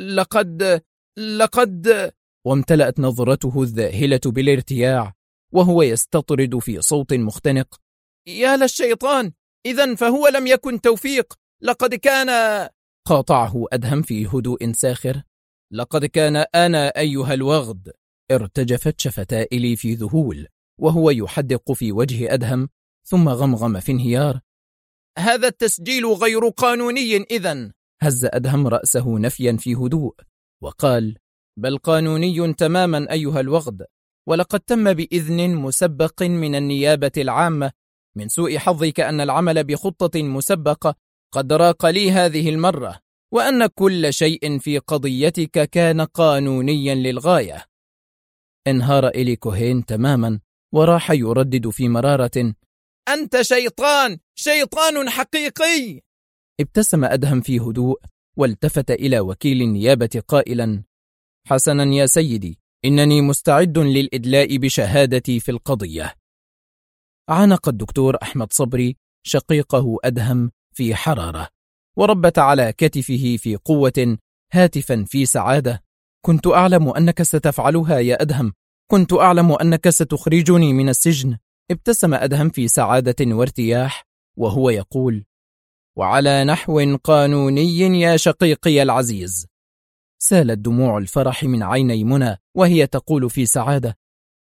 لقد وامتلأت نظرته الذاهلة بالارتياع وهو يستطرد في صوت مختنق: يا للشيطان، إذن فهو لم يكن توفيق، لقد كان. قاطعه أدهم في هدوء ساخر: لقد كان أنا أيها الوغد. ارتجفت شفتا إلي في ذهول وهو يحدق في وجه أدهم، ثم غمغم في انهيار: هذا التسجيل غير قانوني إذن. هز أدهم رأسه نفيا في هدوء وقال: بل قانوني تماما أيها الوغد، ولقد تم بإذن مسبق من النيابة العامة. من سوء حظك أن العمل بخطة مسبقة قد راق لي هذه المرة، وأن كل شيء في قضيتك كان قانونيا للغاية. انهار إلي كوهين تماما وراح يردد في مرارة: أنت شيطان، شيطان حقيقي. ابتسم أدهم في هدوء والتفت إلى وكيل النيابة قائلا: حسنا يا سيدي، إنني مستعد للإدلاء بشهادتي في القضية. عانق الدكتور أحمد صبري شقيقه أدهم في حرارة، وربت على كتفه في قوة هاتفا في سعادة: كنت أعلم أنك ستفعلها يا أدهم، كنت أعلم أنك ستخرجني من السجن. ابتسم أدهم في سعادة وارتياح وهو يقول: وعلى نحو قانوني يا شقيقي العزيز. سالت دموع الفرح من عيني منى وهي تقول في سعادة: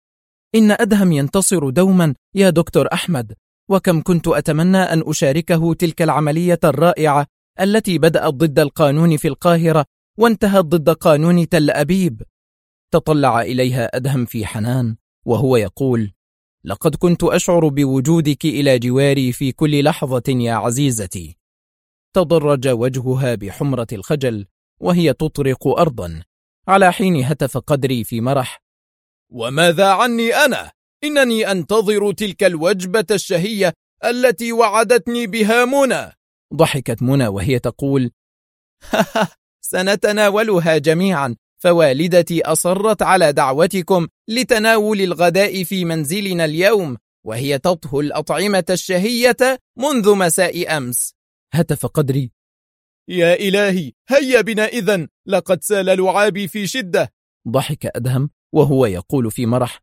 إن أدهم ينتصر دوما يا دكتور أحمد، وكم كنت أتمنى أن أشاركه تلك العملية الرائعة التي بدأت ضد القانون في القاهرة وانتهت ضد قانون تل أبيب. تطلع إليها أدهم في حنان وهو يقول: لقد كنت أشعر بوجودك إلى جواري في كل لحظة يا عزيزتي. تضرج وجهها بحمرة الخجل وهي تطرق أرضا، على حين هتف قدري في مرح: وماذا عني أنا؟ إنني أنتظر تلك الوجبة الشهية التي وعدتني بها منى. ضحكت منى وهي تقول: سنتناولها جميعا، فوالدتي أصرت على دعوتكم لتناول الغداء في منزلنا اليوم، وهي تطهو الأطعمة الشهية منذ مساء أمس. هتف قدري: يا إلهي، هيا بنا إذن، لقد سال لعابي في شدة. ضحك أدهم وهو يقول في مرح: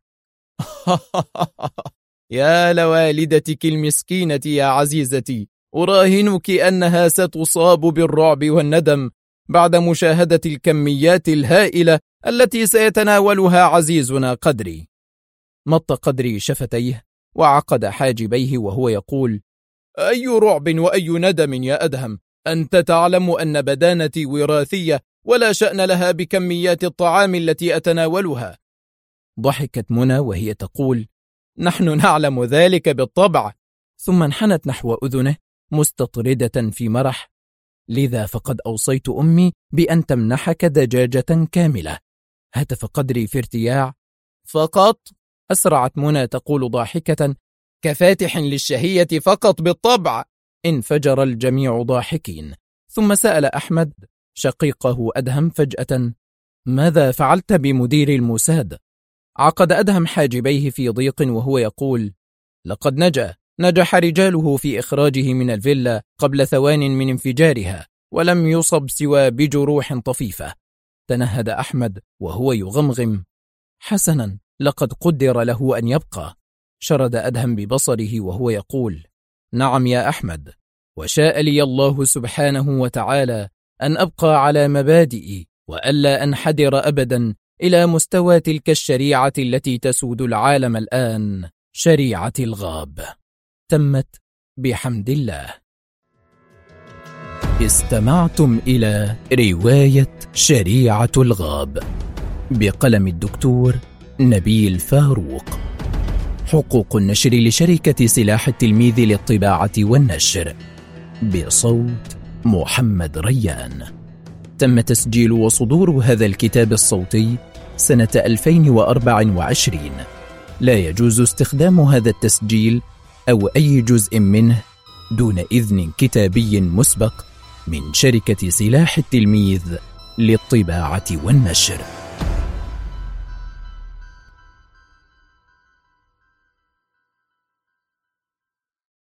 يا لوالدتك المسكينة يا عزيزتي، أراهنك أنها ستصاب بالرعب والندم بعد مشاهدة الكميات الهائلة التي سيتناولها عزيزنا قدري. مط قدري شفتيه وعقد حاجبيه وهو يقول: أي رعب وأي ندم يا أدهم؟ أنت تعلم أن بدانتي وراثية ولا شأن لها بكميات الطعام التي أتناولها. ضحكت منى وهي تقول: نحن نعلم ذلك بالطبع. ثم انحنت نحو أذنه مستطردة في مرح: لذا فقد أوصيت أمي بأن تمنحك دجاجة كاملة. هتف قدري في ارتياع: فقط؟ أسرعت منى تقول ضاحكة: كفاتح للشهية فقط بالطبع. انفجر الجميع ضاحكين. ثم سأل أحمد شقيقه أدهم فجأة: ماذا فعلت بمدير الموساد؟ عقد أدهم حاجبيه في ضيق وهو يقول: لقد نجح رجاله في إخراجه من الفيلا قبل ثوان من انفجارها، ولم يصب سوى بجروح طفيفة. تنهد أحمد وهو يغمغم: حسنا، لقد قدر له أن يبقى. شرد أدهم ببصره وهو يقول: نعم يا أحمد، وشاء لي الله سبحانه وتعالى أن أبقى على مبادئي وألا أنحدر أبدا إلى مستوى تلك الشريعة التي تسود العالم الآن، شريعة الغاب. تمت بحمد الله. استمعتم إلى رواية شريعة الغاب بقلم الدكتور نبيل فاروق. حقوق النشر لشركة سلاح التلميذ للطباعة والنشر، بصوت محمد ريان. تم تسجيل وصدور هذا الكتاب الصوتي سنة 2024. لا يجوز استخدام هذا التسجيل أو أي جزء منه دون إذن كتابي مسبق من شركة سلاح التلميذ للطباعة والنشر.